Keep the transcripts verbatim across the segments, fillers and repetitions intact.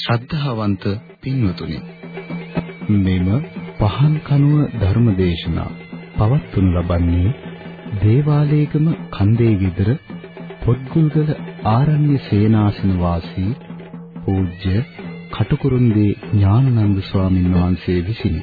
ශ්‍රද්ධාවන්ත පින්වතුනි, මෙම පහන් කනුව ධර්මදේශනා පවත්වනු ලබන්නේ දේවාලේගම කන්දේ විතර පොත්ගුල්ගල ආරණ්‍ය සේනාසන වාසී පූජ්‍ය කටුකුරුන්දී ඥානানন্দ ස්වාමීන් වහන්සේ විසිනි.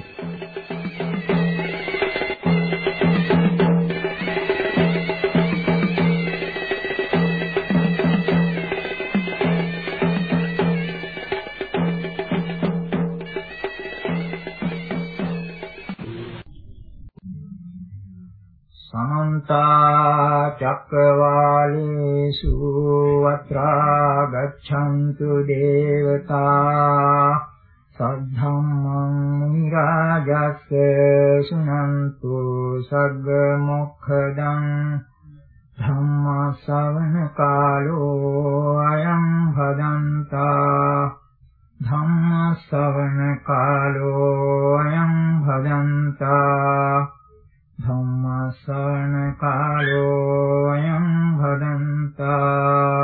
චක්කවාලේසු අත්‍රා ගච්ඡන්තු දේවතා සද්ධම්මං මුනි රාජස්ස සුනන්තු සග්ග මොක්ඛදං ධම්ම ශ්‍රවණ කාලෝ අයං භදන්තා ධම්ම ශ්‍රවණ කාලෝ අයං භදන්තා ධම්ම ශ්‍රවණ කාලෝ අයං භදන්තා.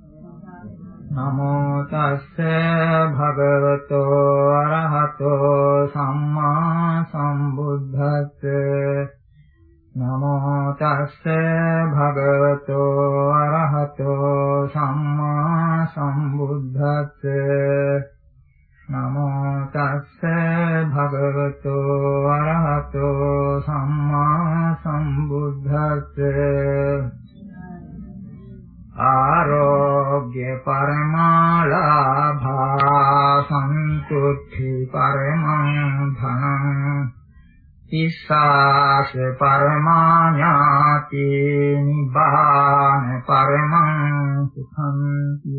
නමෝ තස්ස භගවතෝ අරහතෝ සම්මා සම්බුද්දස්ස. නමෝ තස්ස භගවතෝ අරහතෝ සම්මා සම්බුද්දස්ස. නමෝ තස්ස භගවතෝ අරහතෝ සම්මා සම්බුද්දස්ස. ආරෝග්‍ය පරමාලාභා සන්තුට්ඨි පරමං ධනං ඉස්සාස පරමාඥාති නිබ්බාන පරමං සුඛන්ති.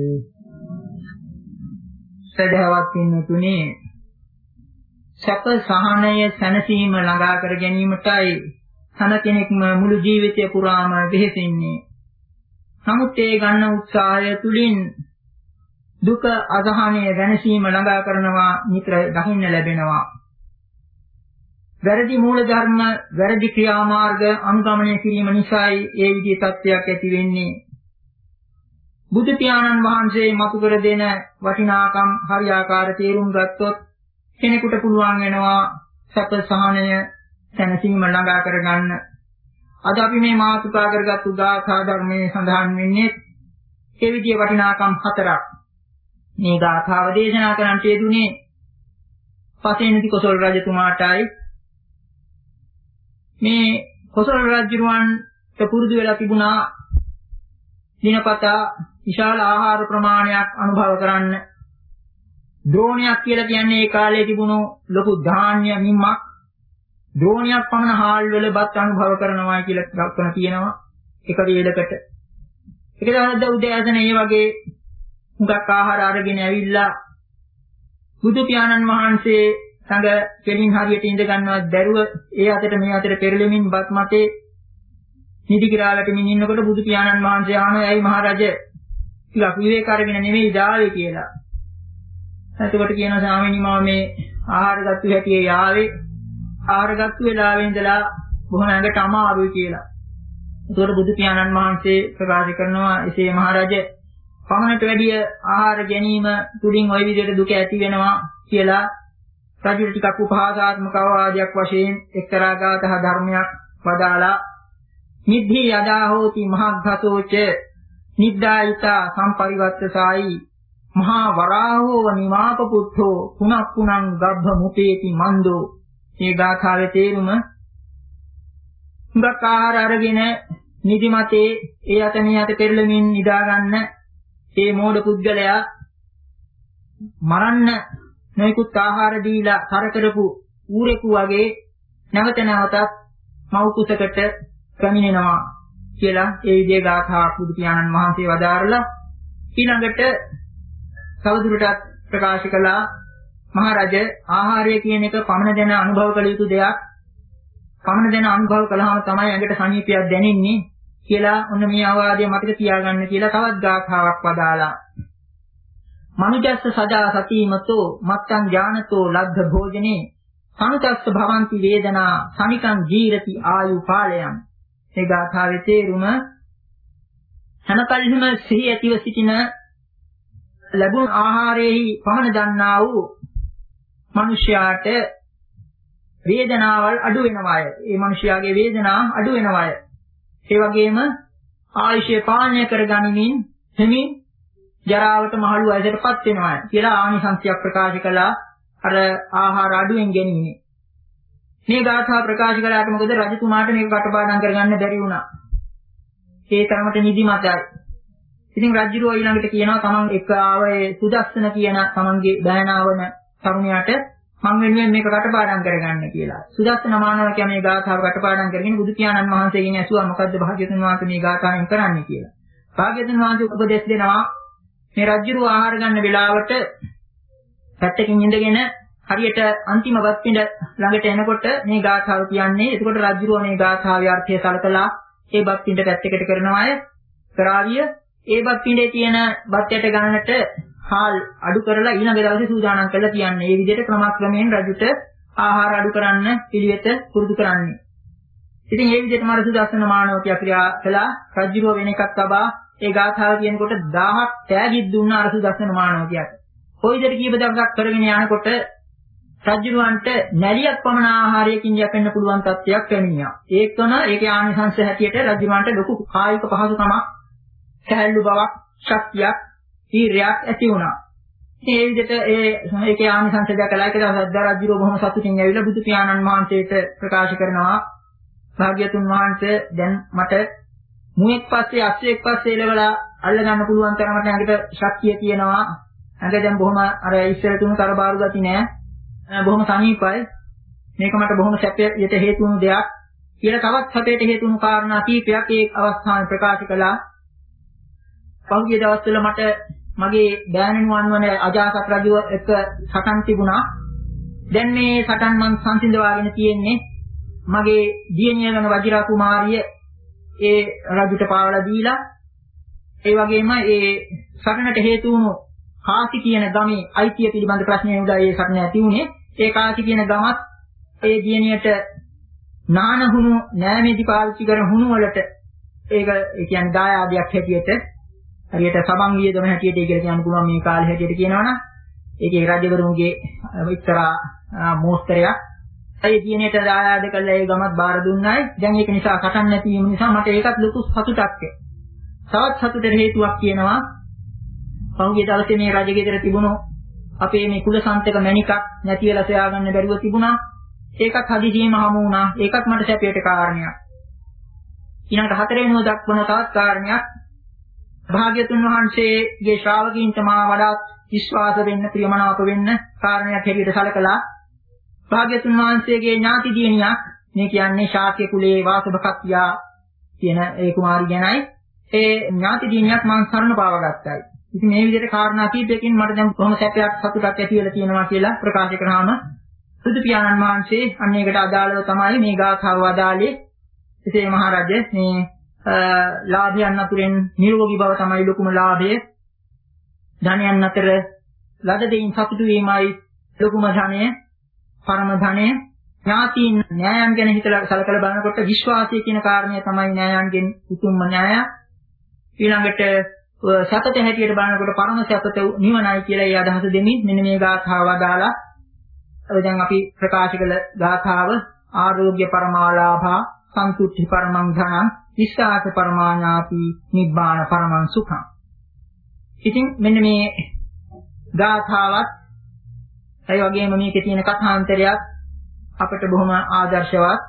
සදහවත් පින්තුනේ, සැප සහනය සැනසීම ළඟා කර ගැනීමටයි තන කෙනෙක්ම මුළු ජීවිතය පුරාම වෙහෙසෙන්නේ. නමුත් ඒ ගන්න උත්සාහය තුලින් දුක අසහනය වෙනසීම ළඟා කරනවා නිතර දකින්න ලැබෙනවා. වැරදි මූල ධර්ම, වැරදි ක්‍රියාමාර්ග අනුගමනය කිරීම නිසායි ඒ විදිහේ තත්ත්වයක් ඇති වෙන්නේ. බුදු පියාණන් වහන්සේ මතු කර දෙන වටිනාකම් හරියාකාර තේරුම් ගත්තොත් කෙනෙකුට පුළුවන් වෙනවා සැප සහනය සැනසීම ළඟා කරගන්න. අද අපි මේ මාතෘකා කරගත්තු ගාථා ධර්මයේ සඳහන් වෙන්නේ ඒ විදිහේ වටිනාකම් හතරක්. මේ ගාථාව දේශනා කරන්නට යෙදුනේ පසේනති කොසල් රජතුමාටයි. මේ කොසල් රජුන්ට පුරුදු වෙලා තිබුණා දිනපතා විශාල ආහාර ප්‍රමාණයක් අනුභව කරන්න. ද්‍රෝණියක් කියලා කියන්නේ ඒ කාලේ තිබුණු ලොකු ධාන්‍ය මිම්මක්. ද්‍රෝණියක් පමණ හාල් වල බත් අනුභව කරනවා කියලා දක්වන තියෙනවා එක වේලකට. එක දවසක් උදෑසන මේ වගේ හුඟක් ආහාර අරගෙන ඇවිල්ලා බුදු පියාණන් වහන්සේ සංග කෙලින් හරියට ඉඳ ගන්නවත් බැරුව ඒ අතට මේ අතට පෙරළෙමින් බත් මතේ නිදි කිරාලට මින් ඉන්නකොට බුදු පියාණන් වහන්සේ ආනෝ ඇයි මහරජ ටිකක් විවේක අරගෙන නෙමෙයි දාවේ කියලා. එතකොට කියනවා ස්වාමීනි මම මේ ආහාර ගත්තු හැටියේ යාවේ ආහාර ගත්තු වෙලාවෙ ඉඳලා බොහොම ඇඟට අමාරුයි කියලා. එතකොට බුදු පියාණන් වහන්සේ ප්‍රකාශ කරනවා එසේ මහරජ පමණට වැඩිය ආහාර ගැනීම තුලින් ওই විදිහට දුක ඇති වෙනවා කියලා රජුට ටිකක් උපහාසාත්මක අවවාදයක් වශයෙන් එක්තරා ගාථා ධර්මයක් වදාලා නිද්ධි යදා හෝති මහග්ඝතෝච නිද්දායිතා සම්පරිවත්තසායි මහා වරාහෝව නිමාප පුත්තෝ පුනක් පුනං ගබ්බ මුපේති මන්දෝ. මේ ගාථාවේ තේරුම හුඟක් ආහාර අරගෙන නිදිමතේ ඒ අත මේ අත පෙරළමින් නිදා ගන්න මේ මෝඩ පුද්ගලයා මරන්න නොයෙකුත් ආහාර දීලා තර කරපු ඌරෙකු වගේ නැවත නැවතත් මව් කුසකට පැමිණෙනවා කියලා ඒ විදිහේ ගාථාවක් බුදු පියාණන් වහන්සේ වදාරලා ඊළඟට තවදුරටත් ප්‍රකාශ කළා මහරජ ආහාරය කියන එක පමණ දැන අනුභව කළ යුතු දෙයක්. පමණ දැන අනුභව කළාම තමයි ඇඟට සනීපයක් දැනෙන්නේ කියලා ඔන්න මේ අවවාදය මතක තියාගන්න කියලා තවත් ගාථාවක් වදාලා. මනුජස්ස සදා සතිමතෝ මත්තං ඥානතෝ ලබ්ධ භෝජනේ සනුතස්ස භවಂತಿ වේදනා සනිකං ජීරති ආයු පාලයන්. ඒ ගාථාවේ තේරුම හැමකල්හිම සිහි ඇතිව සිටින ලැබුණු ආහාරයේහි පමණ දන්නා වූ මිනිසයාට වේදනාවල් අඩු වෙනවාය. ඒ මිනිසයාගේ වේදනා අඩු වෙනවාය. ඒ වගේම ආයුෂය පාලනය කරගනිමින් හිමින් ජරාවට මහලු වයසටපත් වෙනවා කියලා ආනිසංසයක් ප්‍රකාශ කළා. අර ආහාර අඩුවෙන් ගැනීම. මේ ගාථා ප්‍රකාශ කළාට මොකද රජතුමාට මේක කටපාඩම් කරගන්න බැරි වුණා. ඒ තරමට නිදිමතයි. ඉතින් රජුරෝ ඊළඟට කියනවා තමන් එක්ක ආව ඒ සුදස්සන කියන තමන්ගේ බෑනාවන තරුණයාට මම වෙනුවෙන් මේක කටපාඩම් කරගන්න කියලා. සුදස්සන මානව කියන්නේ මේ ගාථාව කටපාඩම් කරගෙන බුදු පියාණන් වහන්සේගෙන් ඇසුවා මොකද්ද භාග්‍යවතුන් වහන්සේ මේ ගාථාවෙන් කරන්නේ කියලා. භාග්‍යවතුන් වහන්සේ උපදෙස් දෙනවා මේ රජුරෝ ආහාර ගන්න වෙලාවට පැත්තකින් ඉඳගෙන හරියට අන්තිම වත් පිඬ ළඟට එනකොට මේ ගාථාව කියන්නේ එතකොට රජුරෝ මේ ගාථාවේ අර්ථය සලකලා ඒ වත් පිඬ පැත්තකට කරනවා අය කරාවිය ඒ වත් පිඬේ තියෙන වත් යට ගන්නට හාල් අඩු කරලා ඊළඟ දවසේ සූදානම් කරලා තියන්නේ. මේ විදිහට ක්‍රමක්‍රමයෙන් රජුට ආහාර අඩු කරන්න පිළිවෙත පුරුදු කරන්නේ. ඉතින් මේ විදිහට මාර සුදස්සන මානවකයා ක්‍රියා කළා. රජුරෝ වෙන එකක් තබා ඒ ගාථාව කියනකොට දහයක් තෑගිත් දුන්නා අර සුදස්සන මානවකයාට. කොයි විදිහට කීප දවසක් කරගෙන යනකොට රජුරවන්ට නැලියක් පමණ ආහාරයකින් යැපෙන්න පුළුවන් තත්ත්වයක් පැමිණියා. ඒකම ඒකේ ආනිසංශ හැටියට රජුරවන්ට ලොකු කායික පහසුකමක්, සැහැල්ලු බවක්, ශක්තියක්, ඊර්යයක් ඇති වුණා. ඉතින් ඒ විදිහට ඒ ඒකේ ආනිසංශ දැකලා ඒක දවස් රජුරෝ බොහොම සතුටින් ඇවිල්ලා බුදු පියාණන් වහන්සේට ප්‍රකාශ කරනවා භාග්‍යතුන් වහන්සේ දැන් මට මුවෙක් පස්සේ අස්සෙක් පස්සේ එලවලා අල්ල ගන්න පුළුවන් තරමට ඇඟට ශක්තිය තියෙනවා. ඇඟ දැන් බොහොම අර ඉස්සර තුණු තරබාරු ගති නෑ. බොහොම සමීපයි. මේක මට බොහොම සැපයට හේතු වුණු දෙයක් කියලා තවත් සැපයට හේතු වුණු කාරණා කීපයක් ඒ අවස්ථාවේ ප්‍රකාශ කළා. පහුගිය දවස්වල මට මගේ බෑණනුවන් වන අජාසත් රජුව එක්ක සටන් තිබුණා. දැන් මේ සටන් මං සංසිඳවාගෙන තියෙන්නේ. මගේ දියණිය වෙන වජිරා කුමාරිය ඒ රජුට පාවලා දීලා ඒ වගේම ඒ සටනට හේතු වුණු කාසි කියන ගමේ අයිතිය පිළිබඳ ප්‍රශ්නය උදා ඒ සටන ඇති වුණේ. ඒ කාසි කියන ගමත් ඒ දියණියට නානහුණු නෑමේදී පාවිච්චි කරන හුණු වලට ඒක ඒ කියන්නේ දායාදයක් හැටියට හරියට සබන් වියදම හැටියට කියලා කියන්න පුළුවන් මේ කාලේ හැටියට කියනවනම් ඒකේ රජවරුන්ගේ විතරා මෝස්තරයක් ඒ දියණියට දායාද කළා ඒ ගමත් බාර දුන්නායි. දැන් ඒක නිසා සටන් නැති වීම නිසා මට ඒකත් ලොකු සතුටක්. තවත් සතුටට හේතුවක් කියනවා පහුගිය දවසේ මේ රජගෙදර තිබුණු අපේ මේ කුලසන්තක මණිකක් නැති වෙලා සොයාගන්න බැරුව තිබුණා. ඒකත් හදිසියෙම හමු වුණා. ඒකත් මට සැපයට කාරණයක්. ඊළඟට හතරවෙනිව දක්වන තවත් කාරණයක් භාග්‍යතුන් වහන්සේගේ ශ්‍රාවකීන්ට මා වඩාත් විශ්වාස වෙන්න ප්‍රියමනාප වෙන්න කාරණයක් හැටියට සැලකලා භාග්‍යතුන් වහන්සේගේ ඥාති දියණියක් මේ කියන්නේ ශාක්‍ය කුලයේ වාසභකත්තියා කියන ඒ කුමාරි ගැනයි ඒ ඥාති දියණියක් මම සරණ පාවගත්තයි. ඉතින් මේ විදිහට කාරණා කීපයකින් මට දැන් කොහොම සැපයක් සතුටක් ඇති වෙලා තියෙනවා කියලා ප්‍රකාශ කරාම බුදු පියාණන් වහන්සේ අන්න ඒකට අදාළව තමයි මේ ගාථාව අදාළේ. එසේ මහරජ මේ ලාභයන් අතුරෙන් නිරෝගී බව තමයි ලොකුම ලාභය. ධනයන් අතර ලද දෙයින් සතුටු වීමයි ලොකුම ධනය, පරම ධනය. ඥාතීන් න්යායන් ගැන හිතලා සැලකලා බලනකොට විශ්වාසය කියන කාරණය තමයි න්යායන්ගෙන් උතුම්ම න්යාය. ඊළඟට සතත හැටියට බලනකොට පරම සතත නිවනයි කියලා ඒ අදහස දෙමින් මෙන්න මේ ගාථාව අදාලා ඔය දැන් අපි ප්‍රකාශ කළ ගාථාව ආරෝග්‍ය පරමාලාභා සන්තුට්ඨි පරමං ධනං විස්සාස පරමාඥාති නිබ්බාන පරමං සුඛං. ඉතින් මෙන්න මේ ගාථාවත් ඒ වගේම මේකේ තියෙන කථාන්තරයක් අපිට බොහොම ආදර්ශවත්.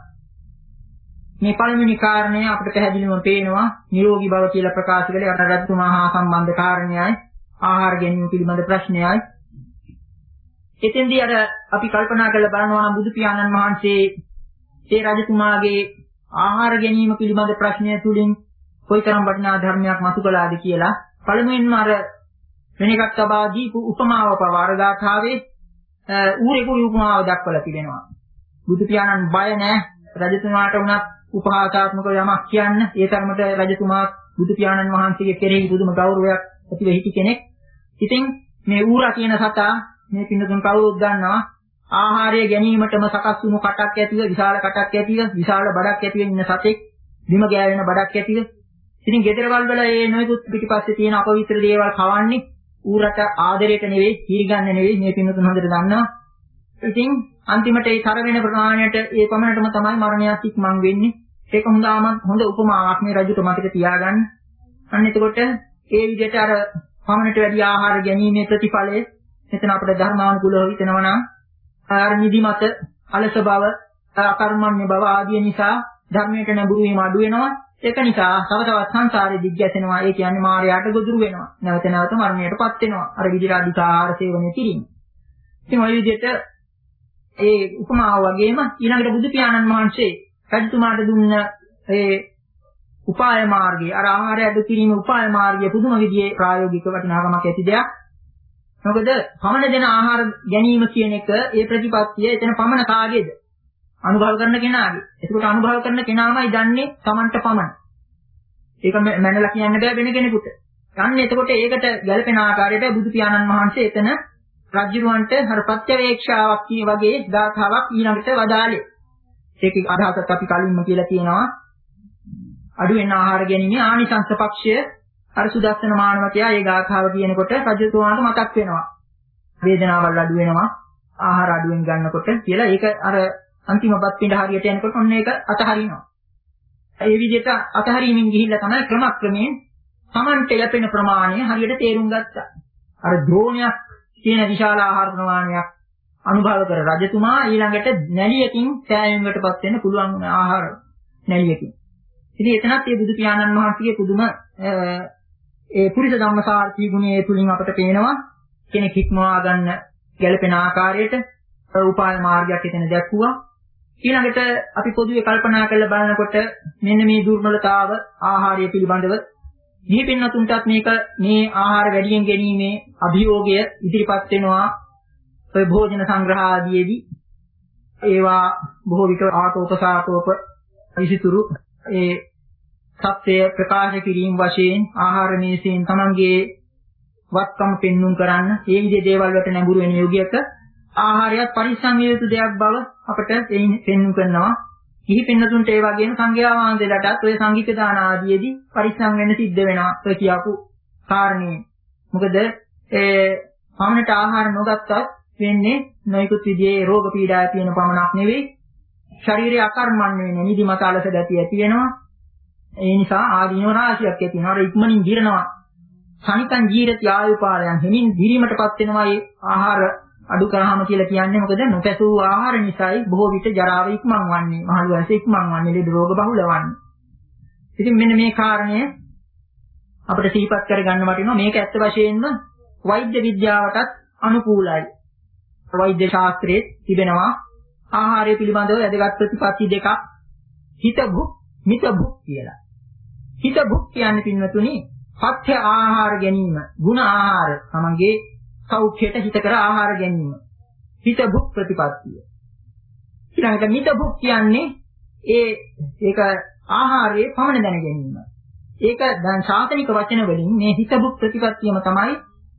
මේ පළවෙනි කාරණය අපිට පැහැදිලිවම පේනවා නිරෝගී බව කියලා ප්‍රකාශ කළේ අර රජතුමා හා සම්බන්ධ කාරණයයි ආහාර ගැනීම පිළිබඳ ප්‍රශ්නයයි. එතෙන්දී අර අපි කල්පනා කරලා බලනවා නම් බුදු පියාණන් වහන්සේ ඒ රජතුමාගේ ආහාර ගැනීම පිළිබඳ ප්‍රශ්නය තුලින් කොයිතරම් වටිනා ධර්මයක් මතු කළාද කියලා පළමුවෙන්ම අර වෙන එකක් තබා දීපු උපමාව පවාරගාථාවේ ඌරේ උපමාව දක්වලා තිබෙනවා. බුදු පියාණන් බය නැහැ රජතුමාට උනත් උපහාසාත්මක යමක් කියන්න. ඒ තරමට රජතුමා බුදු පියාණන් වහන්සේගේ කෙරෙහි පුදුම ගෞරවයක් ඇතිව හිටි කෙනෙක්. ඉතින් මේ ඌරා කියන සතා මේ පින්නතුන් කවුරුත් දන්නවා ආහාරය ගැනීමටම සකස් වුණු කටක් ඇතිව විශාල කටක් ඇතිව විශාල බඩක් ඇතිව ඉන්න සතෙක්, බිම ගෑවෙන බඩක් ඇතිව. ඉතින් ගෙදරවල වල ඒ නොයෙකුත් පිටිපස්සේ තියෙන අපවිත්‍ර දේවල් කවන්නේ ඌරට ආදරයට නෙවෙයි, හිරිගන්න නෙවෙයි මේ පින්නතුන් හොඳට දන්නවා. ඉතින් අන්තිමට ඒ තර වෙන ප්‍රමාණයට ඒ පමණටම තමයි මරණයත් ඉක්මන් වෙන්නේ. ඒක හොඳාම හොඳ උපමාවක් මේ රජුට මතක තියාගන්න. අන්න එතකොට ඒ විදිහට අර පමණට වැඩි ආහාර ගැනීමේ ප්‍රතිඵලය මෙතන අපිට ධර්මානුකූලව හිතනවා නම් ආහාර නිදිමත, අලස බව, අකර්මණ්‍ය බව ආදී නිසා ධර්මයට නැඹුරු වීම අඩු වෙනවා. ඒක නිසා තව තවත් සංසාරේ දිග්ගැසෙනවා. ඒ කියන්නේ මායයට ගොදුරු වෙනවා. නැවත නැවත මරණයටපත් වෙනවා. අර විදිහට අධික ආහාර සේවනය කිරීම. ඉතින් ওই විදිහට ඒ උපමාව වගේම ඊළඟට බුදු පියාණන් වහන්සේ රජතුමාට දුන්න ඒ උපාය මාර්ගය, අර ආහාරය අඩු කිරීමේ උපාය මාර්ගය පුදුම විදිහේ ප්‍රායෝගික වටිනාකමක් ඇති දෙයක්. මොකද පමණ දෙන ආහාර ගැනීම කියන එක ඒ ප්‍රතිපත්තිය එතන පමණ කාගේද? අනුභව කරන කෙනාගේ. ඒකට අනුභව කරන කෙනාමයි දන්නේ Tamanට පමණ. ඒක මැනලා කියන්න බෑ වෙන කෙනෙකුට. ගන්න එතකොට ඒකට ගැළපෙන ආකාරයට බුදු පියාණන් වහන්සේ එතන රජුරවන්ට හර ප්‍රත්‍යවේක්ෂාවක් කියන වගේ ධාතාවක් ඊළඟට වදාළේ. ඒකේ අදහසත් අපි කලින්ම කියලා තියෙනවා. අඩු වෙන ආහාර ගැනීමේ ආනිසංස පක්ෂය අර සුදස්සන මානවකයා ඒ ගාථාව කියනකොට රජතුමාට මතක් වෙනවා. වේදනාවල් අඩු වෙනවා ආහාර අඩුවෙන් ගන්නකොට කියලා. ඒක අර අන්තිමපත් පිට හරියට යනකොට ඔන්න ඒක අතහරිනවා. ඒ විදිහට අතහරීමෙන් ගිහිල්ලා තමයි ක්‍රමක්‍රමයෙන් Tamante යැපෙන ප්‍රමාණය හරියට තේරුම් ගත්තා. අර ද්‍රෝණයක් කියන විශාල ආහාර ප්‍රමාණයක් අනුභව කර රජතුමා ඊළඟට නැලියකින් සෑයීමකටපත් වෙන්න පුළුවන් වුණ ආහාර නැලියකින්. ඉතින් එතනත් මේ බුදු පියාණන් වහන්සේගේ පුදුම ඒ පුරිස ධම්මසාරී ගුණයේ තුලින් අපට පේනවා කෙනෙක් හික්මවා ගන්න ගැළපෙන ආකාරයට උපාය මාර්ගයක් එතන දැක්වුවා. ඊළඟට අපි පොදුවේ කල්පනා කරලා බලනකොට මෙන්න මේ දුර්වලතාව ආහාරය පිළිබඳව මේ පින්නතුන්ටත් මේක මේ ආහාර වැඩියෙන් ගැනීමේ අභියෝගය ඉදිරිපත් වෙනවා. ඔය භෝජන සංග්‍රහ ආදීදී ඒවා බොහෝ විට ආතෝපසාතෝප විසිතුරු ඒ සත්‍ය ප්‍රකාශ කිරීම වශයෙන් ආහාර මේසයෙන් තමන්ගේ වත්කම් පෙන්눔 කරන්න ඒ විදිහේ දේවල් වලට නැඹුරු වෙන යෝගියක ආහාරයත් පරිස්සම් විය යුතු දෙයක් බව අපට පෙන්눔 කරනවා. කිහි පින්නතුන්ට ඒ වගේම සංඝයා වහන්සේලාටත් ඔය සංඝික දාන ආදීදී පරිස්සම් වෙන්න සිද්ධ වෙනවා. ඔය කියපු කාරණේ. මොකද ඒ පමණට ආහාර නොගත්තත් වෙන්නේ නොයෙකුත් විදිහේ රෝග පීඩා ඇති වෙන පමණක් නෙවෙයි ශරීරය අකර්මණ්‍ය වෙන නිදිමත අලස ගතිය ඇති වෙනවා. ඒ නිසා ආදීනව රාශියක් ඇති වෙනවා. අර ඉක්මනින් ජීරනවා. සනිකං ජීරති ආයුපාලයන් හිමින් දිරීමටපත් වෙනවා. මේ ආහාර අඩු කරාම කියලා කියන්නේ මොකද නොපැසූ ආහාර නිසායි බොහෝ විට ජරාව ඉක්මන් වන්නේ, මහලු වයස ඉක්මන් වන්නේ, ලෙඩ රෝග බහුල වන්නේ. ඉතින් මෙන්න මේ කාරණය අපිට සිහිපත් කරගන්න වටිනවා. මේක ඇත්ත වශයෙන්ම වෛද්‍ය විද්‍යාවටත් අනුකූලයි. වෛද්‍ය ශාස්ත්‍රයේ තිබෙනවා ආහාරය පිළිබඳව වැදගත් ප්‍රතිපත්ති දෙකක්. හිතබුක්, මිතබුක් කියලා. හිතබුක් කියන්නේ පින්වතුනි පථ්‍ය ආහාර ගැනීම, ගුණ ආහාර, තමගේ සෞඛ්‍යයට හිතකර ආහාර ගැනීම. හිතබුක් ප්‍රතිපත්තිය. ඊළඟට මිතබුක් කියන්නේ ඒ ඒක ආහාරයේ පමණ දැන ගැනීම. ඒක දැන් ශාසනික වචන වලින් මේ හිතබුක් ප්‍රතිපත්තියම තමයි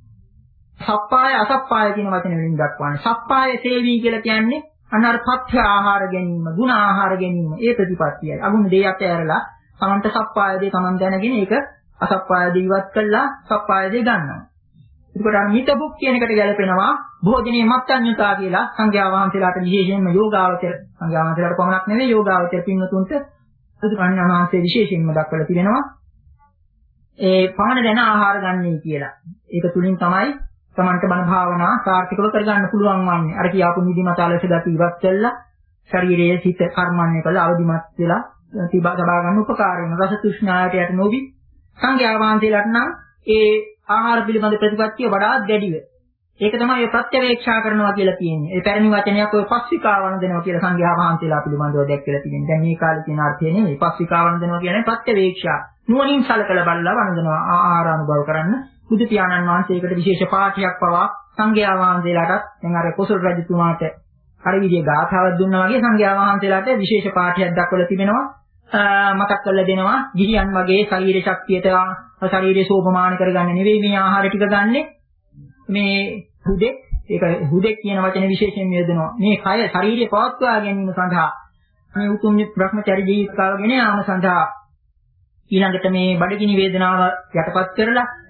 සප්පාය අසප්පාය කියන වචන වලින් දක්වන්නේ. සප්පාය සේවී කියලා කියන්නේ අනාර පථ්‍ය ආහාර ගැනීම, ගුණ ආහාර ගැනීම. ඒ ප්‍රතිපත්තියයි. අගුණ දෙයක් ඇරලා තමන්ට සප්පාය දේ තමන් දැනගෙන ඒක අසප්පාය දේ ඉවත් කළා සප්පාය දේ ගන්නවා. ඒකට අර මිතබුක් කියන එකට ගැලපෙනවා භෝජනයේ මත්ඤ්‍යතා කියලා සංඝයා වහන්සේලාට විශේෂයෙන්ම යෝගාවචර සංඝයා වහන්සේලාට පමණක් නෙවෙයි යෝගාවචර පින්වතුන්ට බුදුරජාණන් වහන්සේ විශේෂයෙන්ම දක්වලා තිබෙනවා. ඒ පමණ දැන ආහාර ගන්නයි කියලා. ඒක තුලින් තමයි තමන්ට බණ භාවනා සාර්ථකව කරගන්න පුළුවන් වන්නේ. අර කියාපු නිදිමත අලස ගති ඉවත් කළා ශරීරයේ සිත කර්මන්නේ කළා අවදිමත් වෙලා තිබා තබා ගන්න උපකාර වෙනවා. රස තෘෂ්ණාවට යට නොවි සංඝයා වහන්සේලාට නම් ඒ ආහාර පිළිබඳ ප්‍රතිපත්තිය වඩාත් දැඩිව. ඒක තමයි ප්‍රත්‍යවේක්ෂා කරනවා කියලා කියන්නේ. ඒ පැරණි වචනයක් ඔය පස්විකාවන දෙනවා කියලා සංඝයා වහන්සේලා පිළිබඳව දැක්කලා තියෙනවා. දැන් මේ කාලේ තියෙන අර්ථය නෙමෙයි. පස්විකාවන දෙනවා කියන්නේ ප්‍රත්‍යවේක්ෂා. නුවණින් සලකලා බලලා වන්දනවා ආහාර අනුභව කරන්න. බුදු පියාණන් වහන්සේකට විශේෂ පාඨයක් පවා සංඝයා වහන්සේලාටත් දැන් අර කොසල් රජතුමාට අර විදිහේ ගාථාවක් දුන්නා වගේ සංඝයා වහන්සේලාට විශේෂ පාඨයක් දක්වලා තිබෙනවා. මතක් කරලා දෙනවා ගිහියන් වගේ ශරීර ශක්තියට ශරීරය සෝපමාන කරගන්න නෙවෙයි මේ ආහාර ටික ගන්නෙ. මේ හුදෙක් ඒක හුදෙක් කියන වචනේ විශේෂයෙන් යොදනවා. මේ කය ශරීරය පවත්වා ගැනීම සඳහා මේ උතුම් බ්‍රහ්මචර්ය ජීවිතාව ගෙන යාම සඳහා ඊළඟට මේ බඩගිනි වේදනාව යටපත් කරලා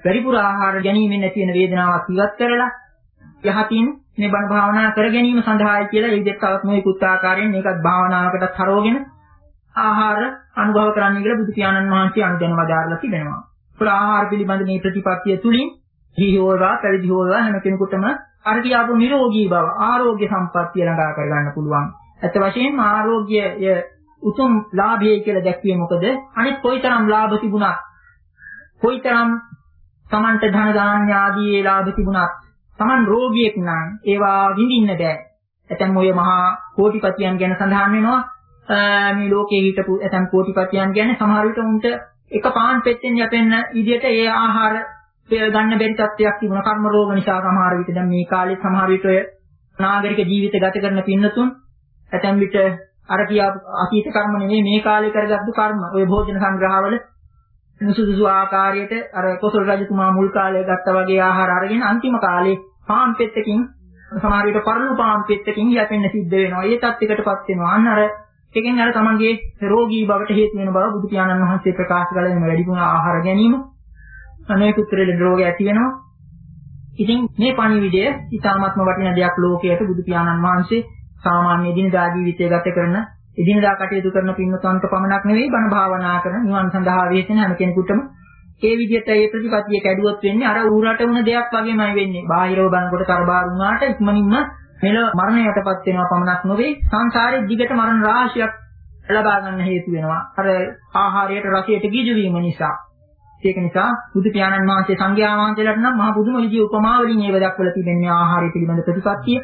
පරිපූර්ණ ආහාර ගැනීමෙන් ඇති වෙන වේදනාවක් ඉවත් කරලා යහතින් මේ බණ භාවනා කර ගැනීම සඳහායි කියලා ඒ විදිහට තවත් නොයෙකුත් ආකාරයෙන් මේකත් භාවනාවකටත් හරවගෙන ආහාර අනුභව කරන්න කියලා බුදු පියාණන් වහන්සේ අනුදැන වදාරලා තිබෙනවා. ඒකල ආහාර පිළිබඳ මේ ප්‍රතිපත්තිය තුලින් ජීවෝවා පැවිදි හෝවා හැම කෙනෙකුටම අර කියාපු නිරෝගී බව ආරෝග්‍ය සම්පත්තිය ළඟා කර ගන්න පුළුවන්. ඇත්ත වශයෙන්ම ආරෝග්‍යය උතුම් ලාභයයි කියලා දැක්වියේ මොකද? අනිත් කොයිතරම් ලාභ තිබුණත් කොයිතරම් Tamanta ධන දාන්‍ය ආදී ඒ ලාභ තිබුණත් Taman රෝගියෙක් නම් ඒවා විඳින්න බෑ. ඇතැම් ඔය මහා කෝටිපතියන් ගැන සඳහන් වෙනවා. මේ ලෝකයේ හිටපු ඇතැම් කෝටිපතියන් ගැන සමහර විට උන්ට එක පාන් පෙත්තෙන් යැපෙන්න විදිහට ඒ ආහාර ගන්න බැරි තත්ත්වයක් තිබුණා. කර්ම රෝග නිසා සමහර විට දැන් මේ කාලේ සමහර විට ඔය නාගරික ජීවිත ගත කරන පින්නතුන් ඇතැම් විට අර කියා අතීත කර්ම නෙමෙයි මේ කාලේ කරගත්තු කර්ම ඔය භෝජන සංග්‍රහවල නුසුදුසු ආකාරයට අර කොසල් රජතුමා මුල් කාලේ ගත්තා වගේ ආහාර අරගෙන අන්තිම කාලේ පාන් පෙත්තකින් සමහර විට පරලු පාන් පෙත්තකින් යැපෙන්න සිද්ධ වෙනවා. ඒ තත්යකටපත් වෙනවා. අන්න අර එකෙන් අර තමන්ගේ රෝගී බවට හේතු වෙන බව බුදු පියාණන් වහන්සේ ප්‍රකාශ කළා. මේ වැඩිපුර ආහාර ගැනීම අනේක උත්තරේ රෝග ඇති වෙනවා. ඉතින් මේ පණිවිඩය ඉතාමත්ම වටින දෙයක් ලෝකයට බුදු පියාණන් වහන්සේ සාමාන්‍ය දිනදා ජීවිතය ගත කරන එදිනදා කටයුතු කරන පින්නතන්ට පමණක් නෙවෙයි බණ භාවනා කරන නිවන් සඳහා වේසෙන හැම කෙනෙකුටම ඒ විදිහට ඒ ප්‍රතිපත්තිය කැඩුවොත් වෙන්නේ අර ඌරට වුණ දෙයක් වගේමයි වෙන්නේ. බාහිරව බලනකොට තරබාරු වුණාට ඉක්මනින්ම මෙල මරණයටපත් වෙනවා පමණක් නෙවෙයි සංසාරේ දිගට මරණ රාශියක් ලබා ගන්න හේතු වෙනවා. අර ආහාරයට රසයට ගිජු වීම නිසා. ඒක නිසා බුදු පියාණන් වහන්සේ සංඝයා වහන්සේලාට නම් මහ බුදුම විදිය උපමා වලින් ඒව දක්වලා තිබෙන්නේ ආහාරය පිළිබඳ ප්‍රතිපත්තිය.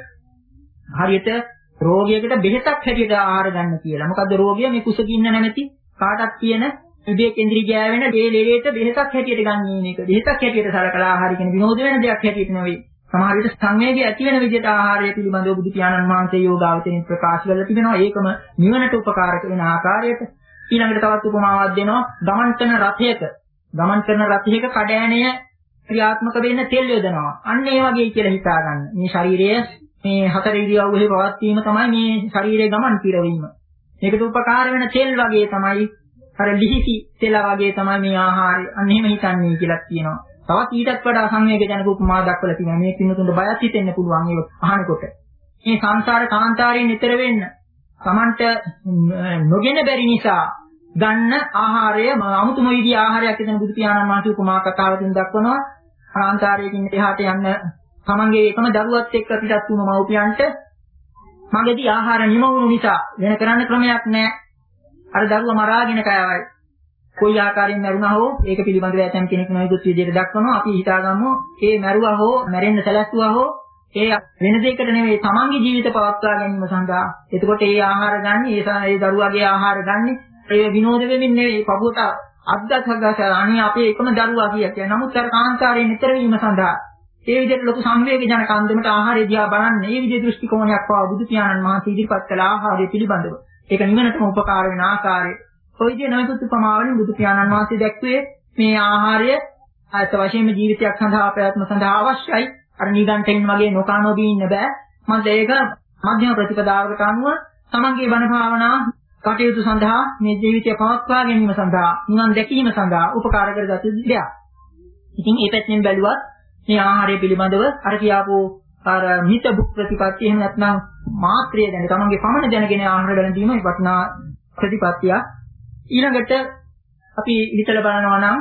හරියට රෝගියෙකුට බෙහෙතක් හැටියට ආහාර ගන්න කියලා. මොකද්ද රෝගිය මේ කුසගින්න නැමැති කාටත් තියෙන ඉබේ කේන්ද්‍රී ගෑවෙන මේ ලෙලේට බෙහෙතක් හැටියට ගන්න එක. බෙහෙතක් හැටියට සලකලා ආහාර කියන විනෝද වෙන දෙයක් හැටියට නෙවෙයි. සමහර විට සංවේගය ඇති වෙන විදිහට ආහාරය පිළිබඳව බුදු පියාණන් වහන්සේ යෝගාවචරින් ප්‍රකාශ කරලා තිබෙනවා. ඒකම නිවනට උපකාරක වෙන ආකාරයට ඊළඟට තවත් උපමාවක් දෙනවා. ගමන් කරන රථයක ගමන් කරන රථයක කඩෑණය ක්‍රියාත්මක වෙන්න තෙල් යොදනවා. අන්න ඒ වගේ කියලා හිතා ගන්න. මේ ශරීරය මේ හතර ඉරියව්වෙහි පවත්වීම තමයි මේ ශරීරයේ ගමන් පිරවීම. මේකට උපකාර වෙන තෙල් වගේ තමයි අර ලිහිසි තෙල වගේ තමයි මේ ආහාරය. අන්න එහෙම හිතන්නේ කියලා කියනවා. තවත් ඊටත් වඩා සංවේගජනක උපමා දක්වලා තියෙනවා. මේ කිනුතුන්ට බයත් හිතෙන්න පුළුවන් ඒක අහනකොට. මේ සංසාර කාන්තාරයෙන් ඈතර වෙන්න Tamanට නොගෙන බැරි නිසා ගන්න ආහාරය අමුතුම විදිහේ ආහාරයක් කියන බුදු පියාණන් වහන්සේ උපමා කතාවකින් දක්වනවා. කාන්තාරයකින් එහාට යන්න තමන්ගේ එකම දරුවත් එක්ක පිටත් වුණු මව්පියන්ට මගදී ආහාර නිම වුණු නිසා වෙන කරන්න ක්‍රමයක් නැහැ. අර දරුවා මරාගෙන කෑවයි. කොයි ආකාරයෙන් මරුණා හෝ ඒක පිළිබඳව ඇතම් කෙනෙක් නොයෙකුත් විදිහට දක්වනවා. අපි හිතාගමු ඒ මරුවා හෝ මැරෙන්න සැලැස්සුවා හෝ ඒ වෙන දෙයකට නෙවෙයි තමන්ගේ ජීවිත පවත්වා ගැනීම සඳහා. එතකොට ඒ ආහාර ගන්න, ඒ ඒ දරුවාගේ ආහාර ගන්න ඒ විනෝද වෙමින් නෙවෙයි පපුවට අද්දත්හගත අනේ අපේ එකම දරුවා කිය. නමුත් අර කාන්තාරයෙන් ඈතර වීම සඳහා ඒ විදිහට ලොකු සංවේගජනක අන්දමට ආහාරය දිහා බලන්න මේ විදිහේ දෘෂ්ටි කෝණයක් පවා බුදු පියාණන් වහන්සේ ඉදිරිපත් කළ ආහාරය පිළිබඳව. ඒක නිවනටම උපකාර වෙන ආකාරය. ඔය විදිහේ නොයෙකුත් උපමාවලින් බුදු පියාණන් වහන්සේ දැක්වේ මේ ආහාරය අත් වශයෙන්ම ජීවිතයක් සඳහා ප්‍රයත්න සඳහා අවශ්‍යයි. අර නිගණ්ඨයින් වගේ නොකා නොබී ඉන්න බෑ. මන්ද ඒක මධ්‍යම ප්‍රතිපදාවකට අනුව තමන්ගේ බණ භාවනා කටයුතු සඳහා මේ ජීවිතය පවත්වා ගැනීම සඳහා නිවන් දැකීම සඳහා උපකාර කරගත යුතු දෙයක්. ඉතින් ඒ පැත්තෙන් බැලුවත් මේ ආහාරය පිළිබඳව අර කියාපු අර මිත බුක් ප්‍රතිපත්තිය එහෙම නැත්නම් මාත්‍රය දැන තමන්ගේ පමණ දැනගෙන ආහාර ගැනීම වටිනා ප්‍රතිපත්තිය. ඊළඟට අපි හිතලා බලනවා නම්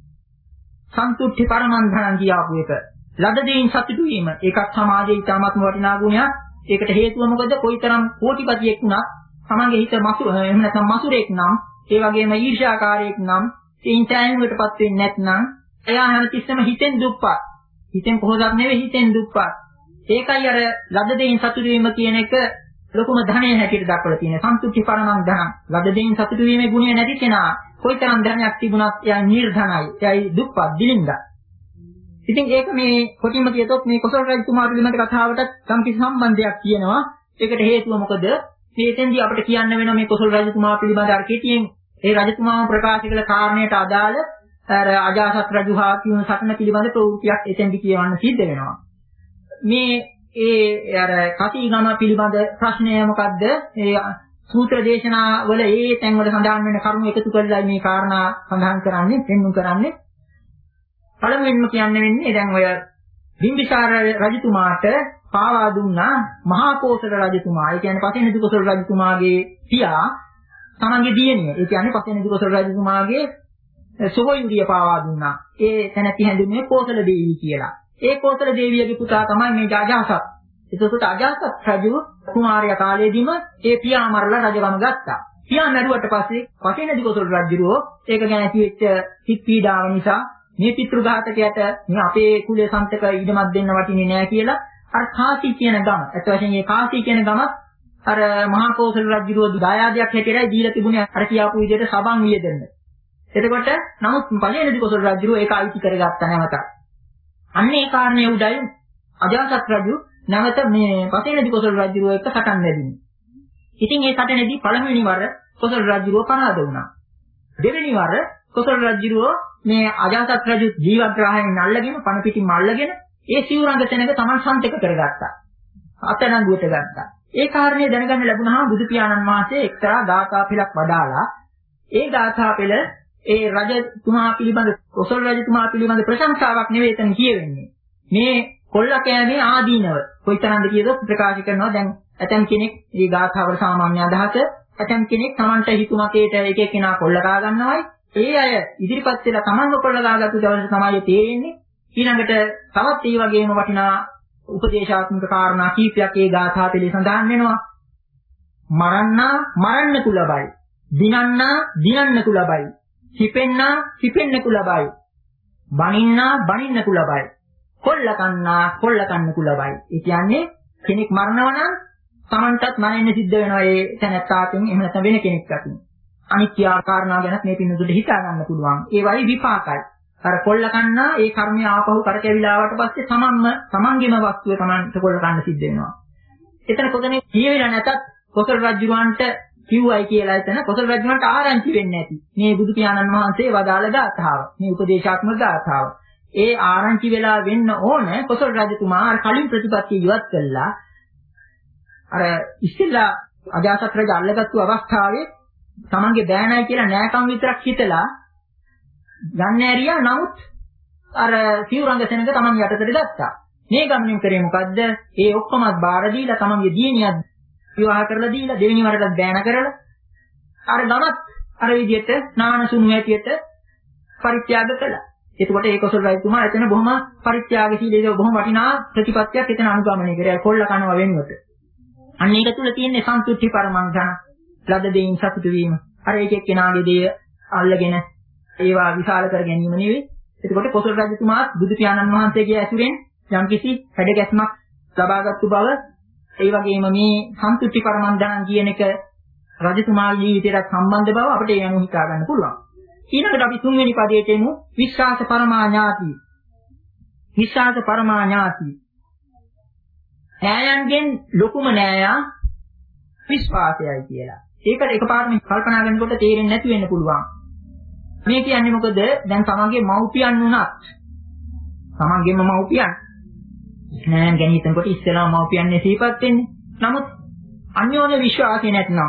සන්තුට්ඨි පරමන්ධනං කියාපු එක. ලද දෙයින් සතුටු වීම ඒකත් සමාජයේ ඉතාමත්ම වටිනා ගුණයක්. ඒකට හේතුව මොකද? කොයිතරම් කෝටිපතියෙක් වුණත් තමන්ගේ හිත මසු එහෙම නැත්නම් මසුරෙක් නම් ඒ වගේම ඊර්ෂ්‍යාකාරයෙක් නම් තීන්තයන්කටපත් වෙන්නේ නැත්නම් එයා හැමතිස්සෙම හිතෙන් දුප්පත්. හිතෙන් පොහොසත් නෙවෙයි හිතෙන් දුප්පත්. ඒකයි අර ලද දෙයින් සතුටු වීම කියන එක ලොකුම ධනය හැටියට දක්වලා තියෙනවා. සන්තුෂ්ටි පරමං ධනං. ලද දෙයින් සතුටු වීමේ ගුණය නැති කෙනා කොයිතරම් ධනයක් තිබුණත් එයා නිර්ධනයි. එයායි දුප්පත් දිලින්දා. ඉතින් ඒක මේ කොටින්ම කියතොත් මේ කොසල් රජතුමා පිළිබඳ කතාවටත් සම්පූර්ණ සම්බන්ධයක් තියෙනවා. ඒකට හේතුව මොකද? මේතෙන්දී අපිට කියන්න වෙනවා මේ කොසල් රජතුමා පිළිබඳ අර කෙටියෙන් ඒ රජතුමාම ප්‍රකාශ කළ කාරණයට අදාළ අර අජාසත් රජුහා කියන සටන පිළිබඳ ප්‍රවෘත්තියක් එතෙන්දී කියවන්න සිද්ධ වෙනවා. මේ ඒ අර කතිගම පිළිබඳ ප්‍රශ්නය මොකද්ද? ඒ සූත්‍ර දේශනා වල ඒ තැන්වල සඳහන් වෙන කරුණු එකතු කරලා මේ කාරණා සඳහන් කරන්නේ, පෙන්වු කරන්නේ. පළමුවෙන්ම කියන්න වෙන්නේ දැන් ඔය බිම්බිසාර රජතුමාට පාවා දුන්නා මහා කෝසල රජතුමා. ඒ කියන්නේ පසේනදි කෝසල රජතුමාගේ පියා තමන්ගේ දියණිය. ඒ කියන්නේ පසේනදි කෝසල රජතුමාගේ සොහොයුරිය පාවා දුන්නා. ඒ තැනැත්ති හැඳින්වෙන්නේ කෝසල දේවී කියලා. ඒ කෝසල දේවියගේ පුතා තමයි මේ අජාසත්. ඒකසොත් අජාසත් රජු කුමාරයා කාලේදීම ඒ පියා මරලා රජකම ගත්තා. පියා මැරුවට පස්සේ පසේනදි කෝසල රජුරෝ ඒක ගැන කිව්වෙච්ච හිත් පීඩාව නිසා මේ පිතෘඝාතකයට මේ අපේ කුලයේ සම්තක ඉඩමක් දෙන්න වටින්නේ නැහැ කියලා අර කාසී කියන ගම. අත් වශයෙන් මේ කාසී කියන ගමත් අර මහා කෝසල රජුරෝ දායාදයක් හැටියට දීලා තිබුණේ අර කියාපු විදිහට සබන් විය දෙන්න. එතකොට නමුත් පළේනදී කෝසල රජුරෝ ඒක අයිති කරගත්තා නැවත. අන්න ඒ කාරණේ උදයි අජාසත් රජු නැවත මේ පළේනදී කෝසල රජුරෝ එක්ක සටන් වැදුනේ. ඉතින් මේ සටනේදී පළවෙනි වර කෝසල රජුරෝ පරාද වුණා. දෙවෙනි වර කෝසල රජුරෝ මේ අජාසත් රජු ජීවග්‍රහයෙන් අල්ලගෙන පණ පිටින් අල්ලගෙන ඒ සිවුරංග තැනක තමන් සම්තක කරගත්තා. අතනංගුවට ගත්තා. ඒ කාරණේ දැනගන්න ලැබුණාම බුදු පියාණන් වහන්සේ එක්තරා ගාථා පෙළක් වදාලා ඒ ගාථා පෙළ ඒ රජතුමා පිළිබඳ කොසල් රජතුමා පිළිබඳ ප්‍රශංසාවක් නෙවෙයි එතන කියවෙන්නේ. මේ කොල්ල කෑමේ ආදීනව කොයිතරම්ද කියදොත් ප්‍රකාශ කරනවා. දැන් ඇතම් කෙනෙක් මේ ගාථාවල සාමාන්‍ය අදහස ඇතම් කෙනෙක් Tamanට හිතුමතේට එක එක්කෙනා කොල්ල කා ගන්නවයි. ඒ අය ඉදිරිපත් වෙලා Tamanව කොල්ල කාගත්තු දවසේ තමයි තේරෙන්නේ. ඊළඟට තවත් ඒ වගේම වටිනා උපදේශාත්මක කාරණා කීපයක් ඒ ගාථා පිළි සඳහන් වෙනවා. මරන්නා මරන්න කුලබයි. දිනන්නා දිනන්න කුලබයි. හිපෙන්නා හිපෙන්න කුලබයි. බනින්නා බනින්න කුලබයි. කොල්ල කන්නා කොල්ල කන්න කුලබයි. ඒ කියන්නේ කෙනෙක් මරනවා නම් Tamanටත් මරන්න සිද්ධ වෙනවා ඒ තැනත්තාකින් එහෙම නැත්නම් වෙන කෙනෙක් අතින්. අනිත් කාරණා ගැනත් මේ පින්නතුට හිතා ගන්න පුළුවන්. ඒ වගේ විපාකයි. අර කොල්ල කන්නා ඒ කර්මය ආපහු කරකැවිලා ආවට පස්සේ තමන්ම තමන්ගේම වස්තුව තමන්ට කොල්ල කන්න සිද්ධ වෙනවා. එතන කොතනේ කියවිලා නැතත් කොසල් රජුවන්ට කිව්වයි කියලා එතන කොසල් රජුවන්ට ආරංචි වෙන්නේ නැති. මේ බුදු පියාණන් වහන්සේ වදාළ ගාථාව. මේ උපදේශාත්මක ගාථාව. ඒ ආරංචි වෙලා වෙන්න ඕන කොසල් රජතුමා අර කලින් ප්‍රතිපත්තිය ඉවත් කළා. අර ඉස්සෙල්ලා අජාසත් රජු අල්ලගත්තු අවස්ථාවේ තමන්ගේ බෑනයි කියලා නෑකම් විතරක් හිතලා ගන්න ඇරියා. නමුත් අර සිවුරංග සෙනඟ තමන් යටතට ගත්තා. මේ ගමනින් කරේ මොකද්ද? ඒ ඔක්කොමත් බාර දීලා තමන්ගේ දියණියක් විවාහ කරලා දීලා දෙවෙනි වරටත් බෑන කරලා අර ගමත් අර විදිහට නාන සුණු හැටියට පරිත්‍යාග කළා. එතකොට ඒ කොසල් රජතුමා එතන බොහොම පරිත්‍යාගශීලීව බොහොම වටිනා ප්‍රතිපත්තියක් එතන අනුගමනය කරේ. කොල්ල කනවා වෙනුවට. අන්න ඒක තුල තියෙන්නේ සන්තුෂ්ටි පරමංගන ලද දෙයින් සතුටු වීම. අර එක එක්කෙනාගේ දේ අල්ලගෙන ඒවා විශාල කර ගැනීම නෙවෙයි. එතකොට කොසල් රජතුමා බුදු පියාණන් වහන්සේගේ ඇසුරෙන් යම්කිසි හැඩගැස්මක් ලබාගත්තු බව, ඒ වගේම මේ සන්තුෂ්ටි පරමංගන කියන එක රජතුමාගේ ජීවිතයට සම්බන්ධ බව අපිට ඒ අනුව හිතා ගන්න පුළුවන්. ඊළඟට අපි තුන්වෙනි පදයට එමු. විශ්වාස පරමාඥාති. විශ්වාස පරමාඥාති. ඈයන්ගෙන් ලොකුම නෑයා විශ්වාසයයි කියලා. ඒකට එකපාරටම කල්පනා කරනකොට තේරෙන්නේ නැති වෙන්න පුළුවන්. මේ කියන්නේ මොකද? දැන් තමන්ගේ මව්පියන් වුණත් තමන්ගේම මව්පියන් නෑයන් ගැන හිතනකොට ඉස්සෙල්ලා මව්පියන්නේ සිහිපත් වෙන්නේ. නමුත් අන්‍යෝන්‍ය විශ්වාසය නැත්නම්